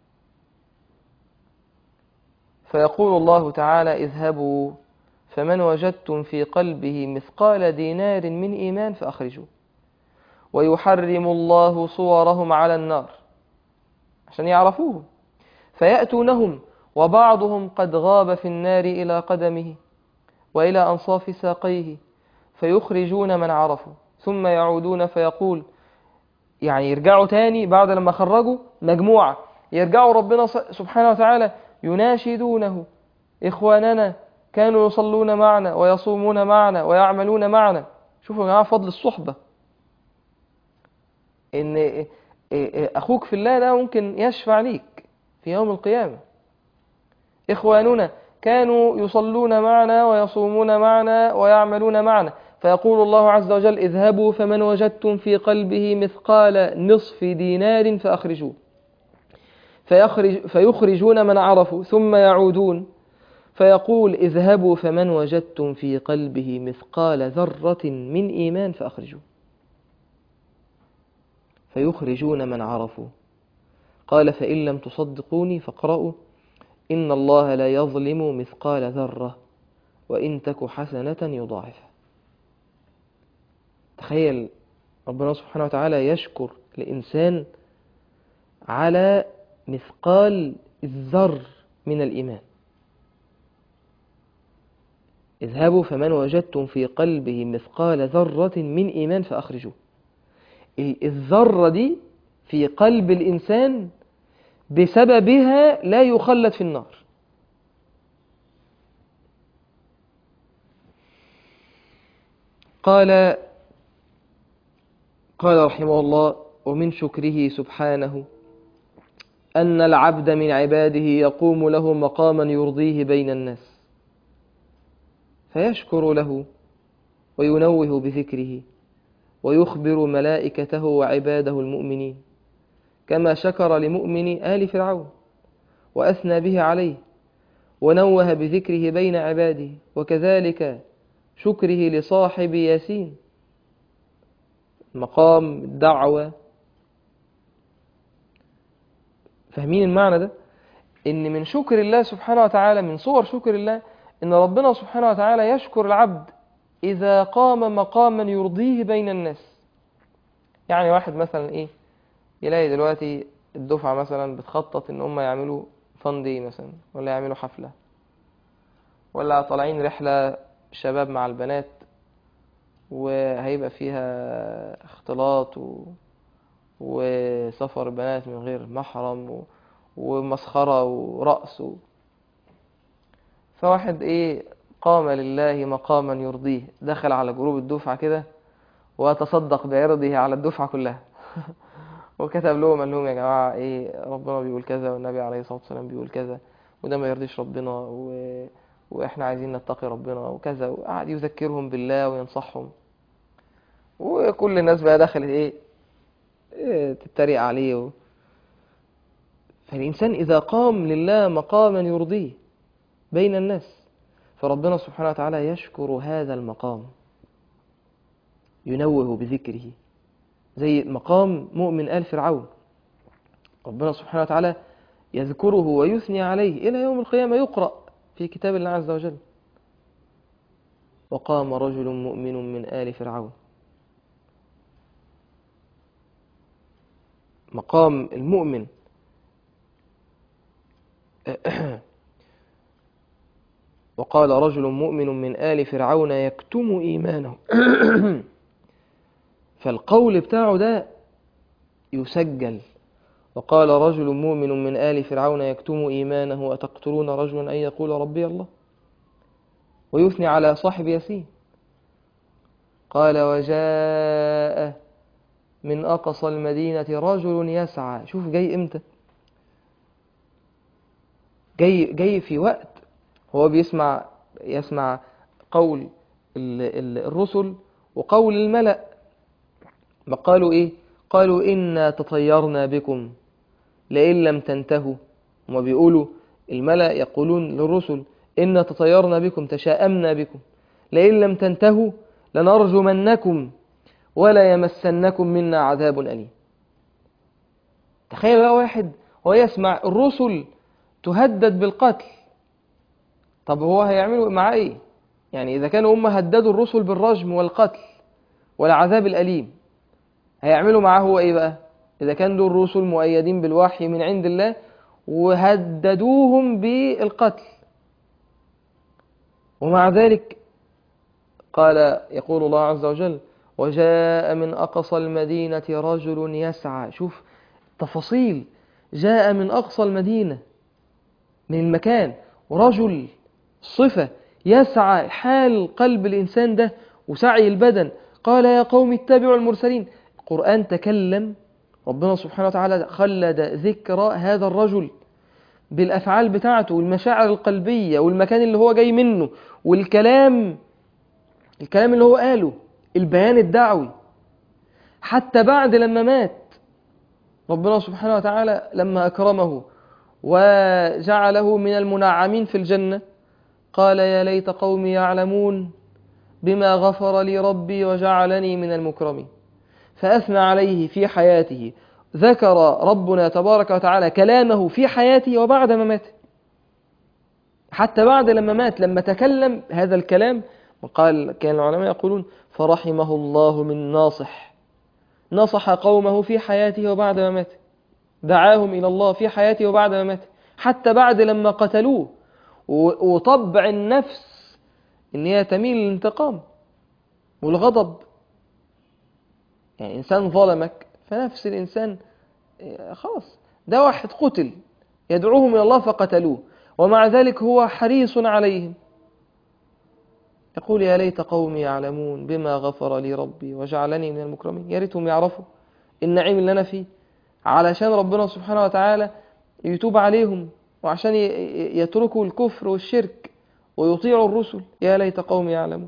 فيقول الله تعالى اذهبوا فمن وجدتم في قلبه مثقال دينار من إيمان فأخرجوه، ويحرم الله صورهم على النار عشان يعرفوه، فيأتونهم وبعضهم قد غاب في النار إلى قدمه وإلى أنصاف ساقيه، فيخرجون من عرفوا ثم يعودون فيقول، يعني يرجعوا تاني بعد لما خرجوا مجموعة، يرجعوا ربنا سبحانه وتعالى يناشدونه إخواننا كانوا يصلون معنا ويصومون معنا ويعملون معنا. شوفوا يا جماعة فضل الصحبة، إن أخوك في الله ده ممكن يشفع ليك في يوم القيامة. إخواننا كانوا يصلون معنا ويصومون معنا ويعملون معنا، فيقول الله عز وجل اذهبوا فمن وجدتم في قلبه مثقال نصف دينار فأخرجوه، فيخرج فيخرجون من عرفوا ثم يعودون فيقول اذهبوا فمن وجدتم في قلبه مثقال ذرة من إيمان فأخرجوه، فيخرجون من عرفوا. قال فإن لم تصدقوني فاقرأوا إن الله لا يظلم مثقال ذرة وإن تك حسنة يضاعفها. تخيل ربنا سبحانه وتعالى يشكر الإنسان على مثقال الذر من الإيمان. اذهبوا فمن وجدتم في قلبه مثقال ذرة من إيمان فأخرجوه. الذرة دي في قلب الإنسان بسببها لا يخلد في النار. قال قال رحمه الله ومن شكره سبحانه أن العبد من عباده يقوم له مقاما يرضيه بين الناس، فيشكر له وينوه بذكره ويخبر ملائكته وعباده المؤمنين، كما شكر لمؤمن آل فرعون وأثنى به عليه ونوه بذكره بين عباده، وكذلك شكره لصاحب ياسين مقام الدعوة. فاهمين المعنى ده؟ إن من شكر الله سبحانه وتعالى، من صور شكر الله، إن ربنا سبحانه وتعالى يشكر العبد إذا قام مقاما يرضيه بين الناس. يعني واحد مثلا إيه، يلاقي دلوقتي الدفعة مثلا بتخطط إن هم يعملوا فندي مثلا، ولا يعملوا حفلة، ولا طالعين رحلة شباب مع البنات وهيبقى فيها اختلاط و... وسفر بنات من غير محرم و... ومسخرة ورقص و... فواحد ايه قام لله مقاما يرضيه، دخل على جروب الدفعة كده وتصدق بعرضه على الدفعة كلها وكتب لهم قال لهم يا جماعة ايه ربنا بيقول كذا والنبي عليه الصلاة والسلام بيقول كذا وده ما يرضيش ربنا و... واحنا عايزين نتقي ربنا وكذا، وقعد يذكرهم بالله وينصحهم، وكل الناس بقى دخلت ايه, إيه تتريق عليه و... فالإنسان إذا قام لله مقاما يرضيه بين الناس فربنا سبحانه وتعالى يشكر هذا المقام، ينوه بذكره، زي مقام مؤمن آل فرعون، ربنا سبحانه وتعالى يذكره ويثني عليه إلى يوم القيامة، يقرأ في كتاب الله عز وجل وقام رجل مؤمن من آل فرعون. مقام المؤمن وقال رجل مؤمن من آل فرعون يكتم إيمانه فالقول بتاعه ده يسجل وقال رجل مؤمن من آل فرعون يكتم إيمانه أتقتلون رجلا أن يقول ربي الله، ويثني على صاحب ياسين. قال وجاء من أقصى المدينة رجل يسعى. شوف جاي إمتى؟ جاي, جاي في وقت هو بيسمع يسمع قول الرسل وقول الملأ. ما قالوا إيه؟ قالوا إنا تطيرنا بكم لئن لم تنتهوا. وما بيقولوا الملأ يقولون للرسل إنا تطيرنا بكم تشاءمنا بكم لئن لم تنتهوا لنرجمنكم ولا يمسنكم منا عذاب أليم. تخيل بقى واحد هو يسمع الرسل تهدد بالقتل. طب هو هيعملوا معاه إيه؟ يعني إذا كانوا هم هددوا الرسل بالرجم والقتل والعذاب الأليم، هيعملوا معاه هو إيه بقى؟ إذا كان دول الرسل مؤيدين بالوحي من عند الله وهددوهم بالقتل، ومع ذلك قال يقول الله عز وجل وجاء من أقصى المدينة رجل يسعى. شوف تفاصيل، جاء من أقصى المدينة من المكان، ورجل صفة يسعى حال قلب الإنسان ده وسعي البدن. قال يا قوم اتبعوا المرسلين. القرآن تكلم، ربنا سبحانه وتعالى خلد ذكر هذا الرجل بالأفعال بتاعته والمشاعر القلبية والمكان اللي هو جاي منه والكلام الكلام اللي هو قاله، البيان الدعوي. حتى بعد لما مات ربنا سبحانه وتعالى لما أكرمه وجعله من المنعمين في الجنة قال يا ليت قومي يعلمون بما غفر لي ربي وجعلني من المكرمين. فأثنى عليه في حياته، ذكر ربنا تبارك وتعالى كلامه في حياته وبعد ما مات. حتى بعد لما مات لما تكلم هذا الكلام، وقال كان العلماء يقولون فرحمه الله من ناصح نصح قومه في حياته وبعد ما مات، دعاهم إلى الله في حياته وبعد ما مات. حتى بعد لما قتلوه، وطبع النفس إن هي تميل للانتقام والغضب. يعني إنسان ظلمك فنفس الإنسان خلاص، ده واحد قتل يدعوهم إلى الله فقتلوه، ومع ذلك هو حريص عليهم. يقول يا ليت قومي يعلمون بما غفر لي ربي وجعلني من المكرمين. يا ريتهم يعرفوا النعيم اللي أنا فيه، علشان ربنا سبحانه وتعالى يتوب عليهم وعشان يتركوا الكفر والشرك ويطيعوا الرسل. يا ليت قومي يعلمون.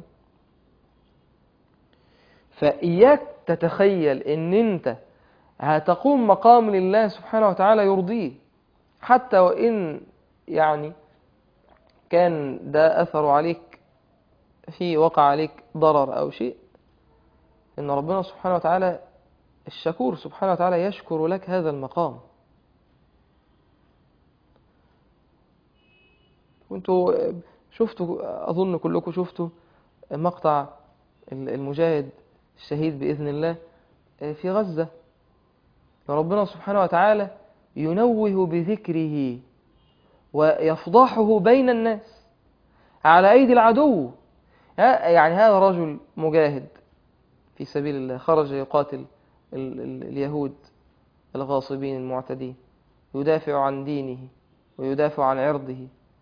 فإياك تتخيل ان انت هتقوم مقام لله سبحانه وتعالى يرضيه، حتى وإن يعني كان ده أثر عليك في وقع عليك ضرر أو شيء، إن ربنا سبحانه وتعالى الشكور سبحانه وتعالى يشكر لك هذا المقام. وانتوا شفتوا، أظن كلكم شفتوا مقطع المجاهد الشهيد بإذن الله في غزة، ربنا سبحانه وتعالى ينوه بذكره ويفضحه بين الناس على أيدي العدو. يعني هذا رجل مجاهد في سبيل الله خرج يقاتل ال ال اليهود الغاصبين المعتدين، يدافع عن دينه ويدافع عن عرضه.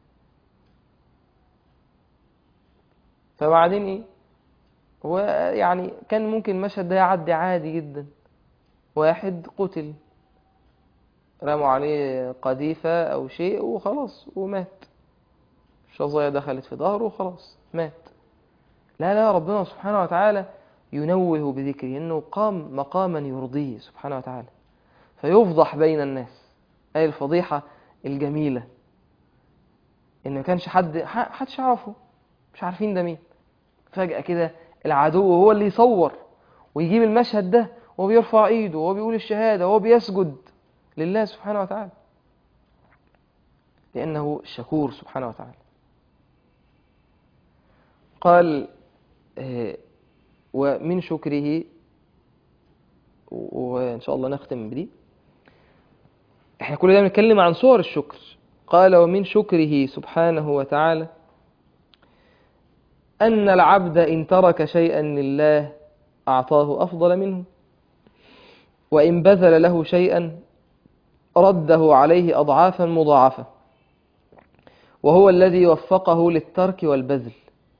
فبعدين ايه، هو يعني كان ممكن المشهد ده يعدي عادي جدا، واحد قتل رموا عليه قذيفة أو شيء وخلاص ومات، الشظايا دخلت في ظهره وخلاص مات. لا لا، ربنا سبحانه وتعالى ينوه بذكره إنه قام مقاما يرضيه سبحانه وتعالى، فيفضح بين الناس. أي الفضيحة الجميلة إن ما كانش حد حدش يعرفه، مش عارفين ده مين، فجأة كده العدو هو اللي يصور ويجيب المشهد ده وهو بيرفع ايده وهو بيقول الشهادة وهو بيسجد لله سبحانه وتعالى، لأنه شكور سبحانه وتعالى. قال ومن شكره، وإن شاء الله نختم بدي، احنا كل ده بنتكلم عن صور الشكر. قال ومن شكره سبحانه وتعالى أن العبد إن ترك شيئا لله أعطاه أفضل منه، وإن بذل له شيئا رده عليه أضعافا مضاعفة، وهو الذي وفقه للترك والبذل،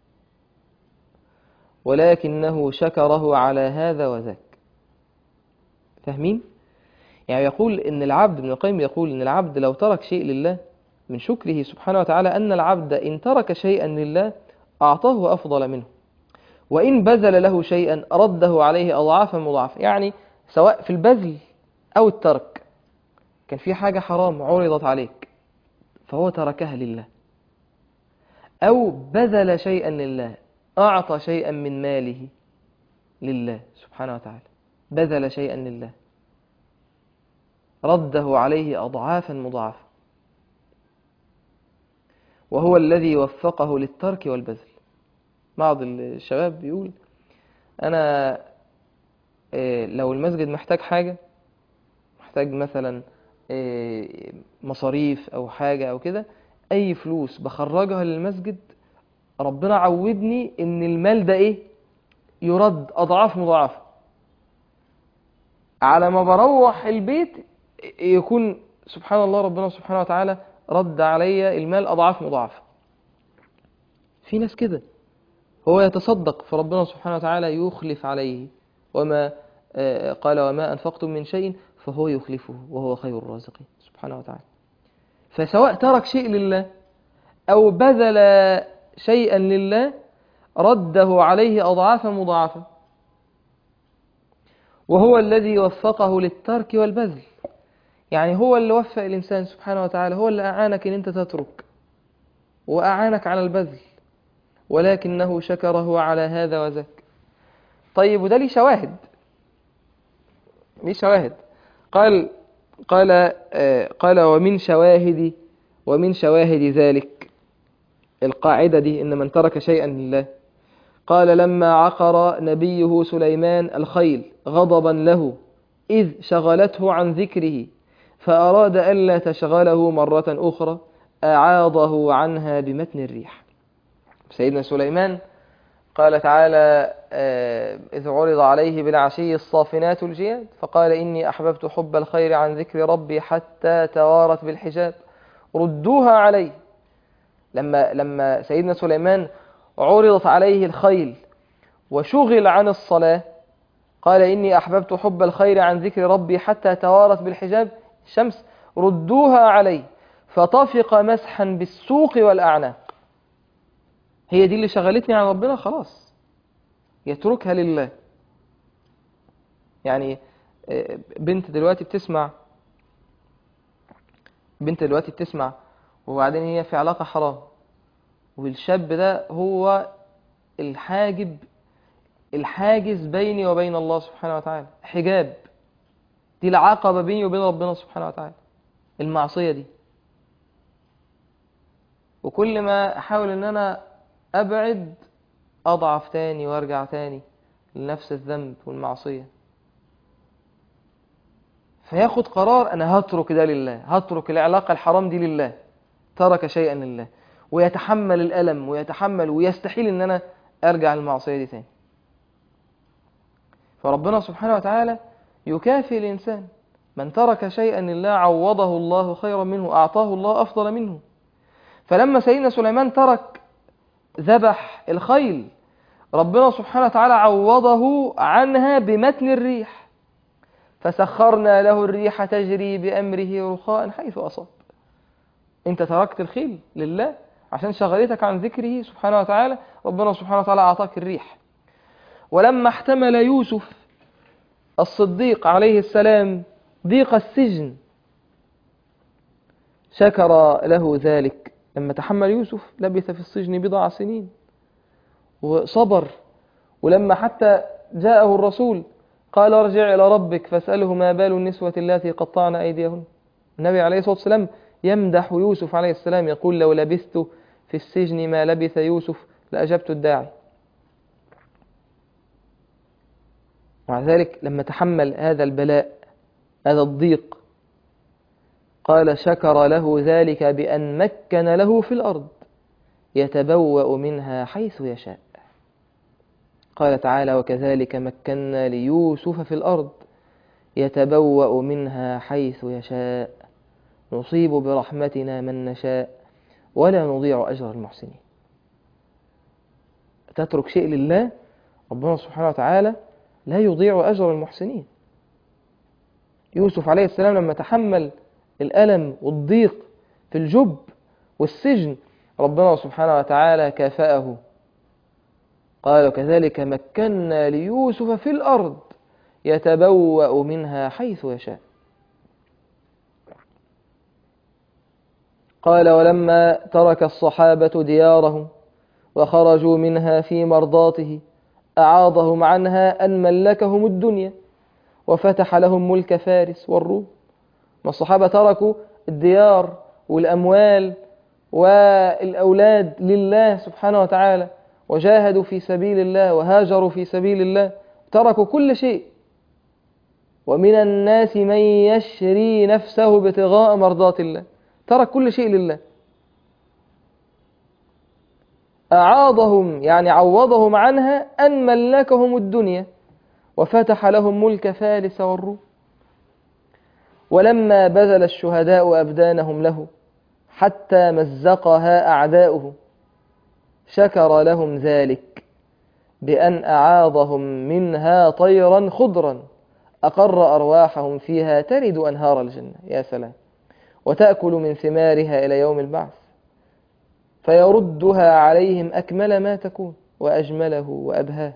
ولكنه شكره على هذا وذاك. فاهمين؟ يعني يقول إن العبد، ابن القيم يقول إن العبد لو ترك شيء لله من شكره سبحانه وتعالى أن العبد إن ترك شيئا لله أعطاه أفضل منه، وإن بذل له شيئا رده عليه أضعافا مضاعفة. يعني سواء في البذل أو الترك، كان في حاجة حرام عرضت عليك فهو تركها لله، أو بذل شيئا لله، أعطى شيئا من ماله لله سبحانه وتعالى، بذل شيئا لله رده عليه أضعافا مضاعفة، وهو الذي وفقه للترك والبذل. بعض الشباب بيقول أنا لو المسجد محتاج حاجة، محتاج مثلا مصاريف أو حاجة أو كده، أي فلوس بخرجها للمسجد ربنا عودني إن المال ده إيه؟ يرد أضعاف مضاعفة. على ما بروح البيت يكون سبحان الله ربنا سبحانه وتعالى رد علي المال أضعاف مضاعفة. في ناس كده هو يتصدق فربنا سبحانه وتعالى يخلف عليه، وما قال وما أنفقتم من شيء فهو يخلفه وهو خير الرازقين سبحانه وتعالى. فسواء ترك شيء لله أو بذل شيئا لله رده عليه أضعافا مضاعفة، وهو الذي وفقه للترك والبذل. يعني هو اللي وفق الإنسان سبحانه وتعالى، هو اللي أعانك إن أنت تترك وأعانك على البذل، ولكنه شكره على هذا وذاك. طيب وده ليه شواهد، ليه شواهد. قال قال آه قال ومن شواهد ومن شواهد ذلك القاعدة دي، إن من ترك شيئا لله. قال لما عقر نبيه سليمان الخيل غضبا له إذ شغلته عن ذكره، فأراد ألا تشغله مرة أخرى أعاضه عنها بمتن الريح. سيدنا سليمان قال تعالى إذ عرض عليه بالعشي الصافنات الجياد فقال إني أحببت حب الخير عن ذكر ربي حتى توارت بالحجاب ردوها علي. لما, لما سيدنا سليمان عرضت عليه الخيل وشغل عن الصلاة قال إني أحببت حب الخير عن ذكر ربي حتى توارت بالحجاب الشمس ردوها علي، فطفق مسحا بالسوق والأعناق. هي دي اللي شغلتني عن ربنا، خلاص يتركها لله. يعني بنت دلوقتي بتسمع بنت دلوقتي بتسمع وبعدين هي في علاقة حرام، والشاب ده هو الحاجب الحاجز بيني وبين الله سبحانه وتعالى، حجاب، دي العقبة بيني وبين ربنا سبحانه وتعالى، المعصية دي. وكل ما أحاول أن أنا أبعد أضعف تاني وأرجع تاني لنفس الذنب والمعصية. فياخد قرار أنا هترك ده لله، هترك العلاقة الحرام دي لله، ترك شيئا لله، ويتحمل الألم ويتحمل ويستحيل أن أنا أرجع للمعصية دي تاني. فربنا سبحانه وتعالى يكافئ الإنسان، من ترك شيئا لله عوضه الله خيرا منه، أعطاه الله أفضل منه. فلما سيدنا سليمان ترك ذبح الخيل ربنا سبحانه وتعالى عوضه عنها بمتن الريح، فسخرنا له الريح تجري بأمره رخاء حيث أصاب. انت تركت الخيل لله عشان شغلتك عن ذكره سبحانه وتعالى، ربنا سبحانه وتعالى أعطاك الريح. ولما احتمل يوسف الصديق عليه السلام ضيق السجن شكر له ذلك. لما تحمل يوسف لبث في السجن بضع سنين وصبر. ولما حتى جاءه الرسول قال ارجع إلى ربك فاسأله ما بال النسوة التي قطعن أيديهن. النبي عليه الصلاة والسلام يمدح يوسف عليه السلام، يقول لو لبثت في السجن ما لبث يوسف لأجبت الداعي. ومع ذلك لما تحمل هذا البلاء هذا الضيق قال شكر له ذلك بأن مكن له في الأرض يتبوأ منها حيث يشاء. قال تعالى وكذلك مكنا ليوسف في الأرض يتبوأ منها حيث يشاء. نصيب برحمتنا من نشاء ولا نضيع أجر المحسنين. تترك شيء لله ربنا سبحانه وتعالى لا يضيع أجر المحسنين. يوسف عليه السلام لما تحمل الألم والضيق في الجب والسجن ربنا سبحانه وتعالى كافأه، قال كذلك مكنا ليوسف في الأرض يتبوأ منها حيث يشاء. قال ولما ترك الصحابة ديارهم وخرجوا منها في مرضاته أعاضهم عنها أن ملكهم الدنيا وفتح لهم ملك فارس والروم. ما الصحابة تركوا الديار والأموال والأولاد لله سبحانه وتعالى وجاهدوا في سبيل الله وهاجروا في سبيل الله، تركوا كل شيء. ومن الناس من يشري نفسه ابتغاء مرضات الله، ترك كل شيء لله. أعاضهم يعني عوضهم عنها أن ملكهم الدنيا وفتح لهم ملك فارس والروم. ولما بذل الشهداء أبدانهم له حتى مزقها أعداؤه شكر لهم ذلك بأن أعاضهم منها طيرا خضرا أقر أرواحهم فيها ترد أنهار الجنة. يا سلام. وتأكل من ثمارها إلى يوم البعث فيردها عليهم أكمل ما تكون وأجمله وأبهاه.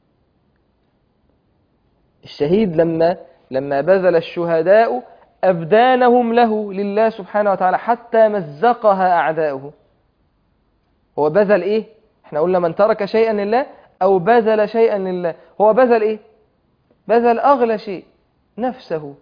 الشهيد لما لما بذل الشهداء أبدانهم له لله سبحانه وتعالى حتى مزقها أعداؤه. هو بذل إيه؟ احنا قلنا من ترك شيئا لله أو بذل شيئا لله. هو بذل إيه؟ بذل أغلى شيء، نفسه.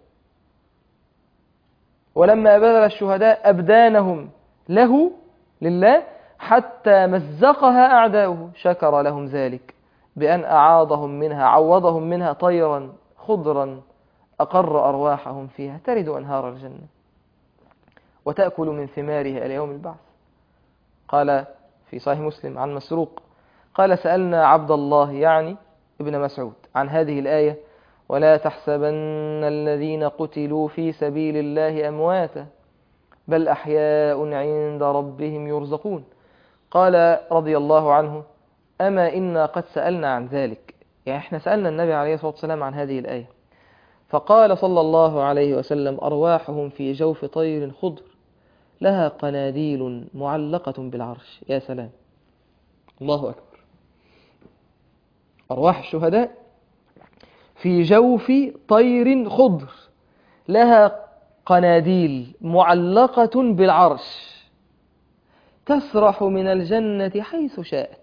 ولما بذل الشهداء أبدانهم له لله حتى مزقها أعداؤه شكر لهم ذلك بأن أعاضهم منها عوضهم منها طيرا خضرا أقر أرواحهم فيها ترد أنهار الجنة وتأكل من ثمارها إلى يوم البعث. قال في صحيح مسلم عن مسروق قال سألنا عبد الله يعني ابن مسعود عن هذه الآية ولا تحسبن الذين قتلوا في سبيل الله أمواتا بل أحياء عند ربهم يرزقون. قال رضي الله عنه أما إنا قد سألنا عن ذلك، يعني احنا سألنا النبي عليه الصلاة والسلام عن هذه الآية فقال صلى الله عليه وسلم أرواحهم في جوف طير خضر لها قناديل معلقة بالعرش. يا سلام، الله أكبر. أرواح الشهداء في جوف طير خضر لها قناديل معلقة بالعرش تسرح من الجنة حيث شاءت.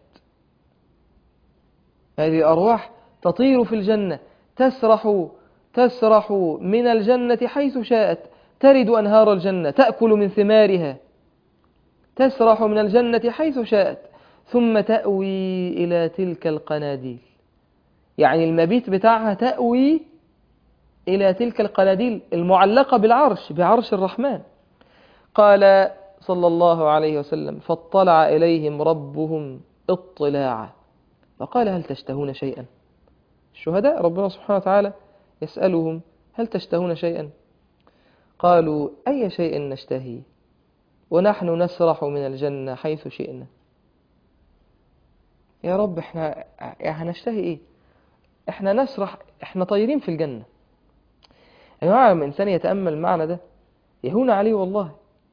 هذه الأرواح تطير في الجنة تسرح تسرح من الجنة حيث شاءت ترد أنهار الجنة تأكل من ثمارها تسرح من الجنة حيث شاءت ثم تأوي إلى تلك القناديل، يعني المبيت بتاعها تأوي إلى تلك القناديل المعلقة بالعرش بعرش الرحمن. قال صلى الله عليه وسلم فاطلع إليهم ربهم اطلاعا فقال هل تشتهون شيئا؟ الشهداء ربنا سبحانه وتعالى يسألهم هل تشتهون شيئا؟ قالوا أي شيء نشتهي ونحن نسرح من الجنة حيث شئنا. يا رب احنا هنشتهي ايه؟ احنا نسرح، احنا طايرين في الجنة. يا جماعة لما الإنسان يتأمل المعنى ده يهون عليه والله.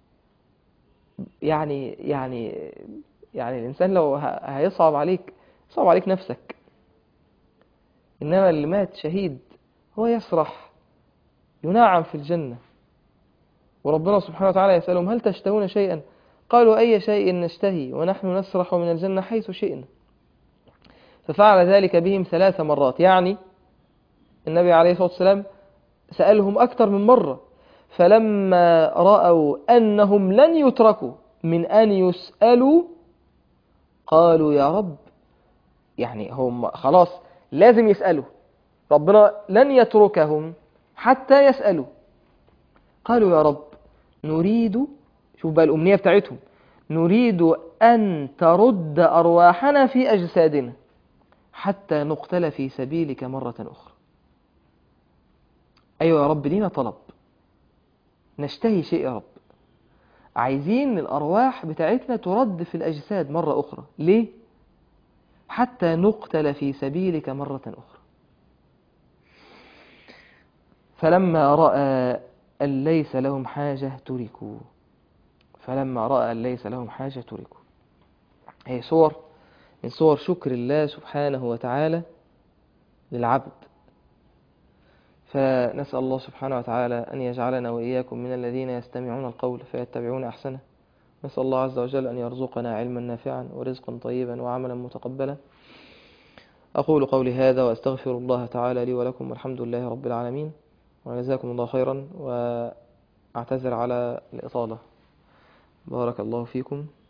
يعني يعني يعني الإنسان لو هيصعب عليك صعب عليك نفسك، إنما اللي مات شهيد هو يسرح ينعم في الجنة. وربنا سبحانه وتعالى يسألهم هل تشتهون شيئا؟ قالوا أي شيء نشتهي ونحن نسرح من الجنة حيث شئنا. ففعل ذلك بهم ثلاث مرات، يعني النبي عليه الصلاة والسلام سألهم أكثر من مرة. فلما رأوا أنهم لن يتركوا من أن يسألوا قالوا يا رب، يعني هم خلاص لازم يسألوا، ربنا لن يتركهم حتى يسألوا. قالوا يا رب نريد، شوف بقى الأمنية بتاعتهم، نريد أن ترد أرواحنا في أجسادنا حتى نقتل في سبيلك مرة أخرى. أيوة يا رب لينا طلب، نشتهي شيء يا رب، عايزين الأرواح بتاعتنا ترد في الأجساد مرة أخرى. ليه؟ حتى نقتل في سبيلك مرة أخرى. فلما رأى أن ليس لهم حاجة تركوا فلما رأى أن ليس لهم حاجة تركوا. هي صور من صور شكر الله سبحانه وتعالى للعبد. فنسأل الله سبحانه وتعالى أن يجعلنا وإياكم من الذين يستمعون القول فيتبعون أحسنه. نسأل الله عز وجل أن يرزقنا علما نافعا ورزقا طيبا وعملا متقبلا. أقول قولي هذا وأستغفر الله تعالى لي ولكم، والحمد لله رب العالمين، وجزاكم الله خيرا، وأعتذر على الإطالة. بارك الله فيكم.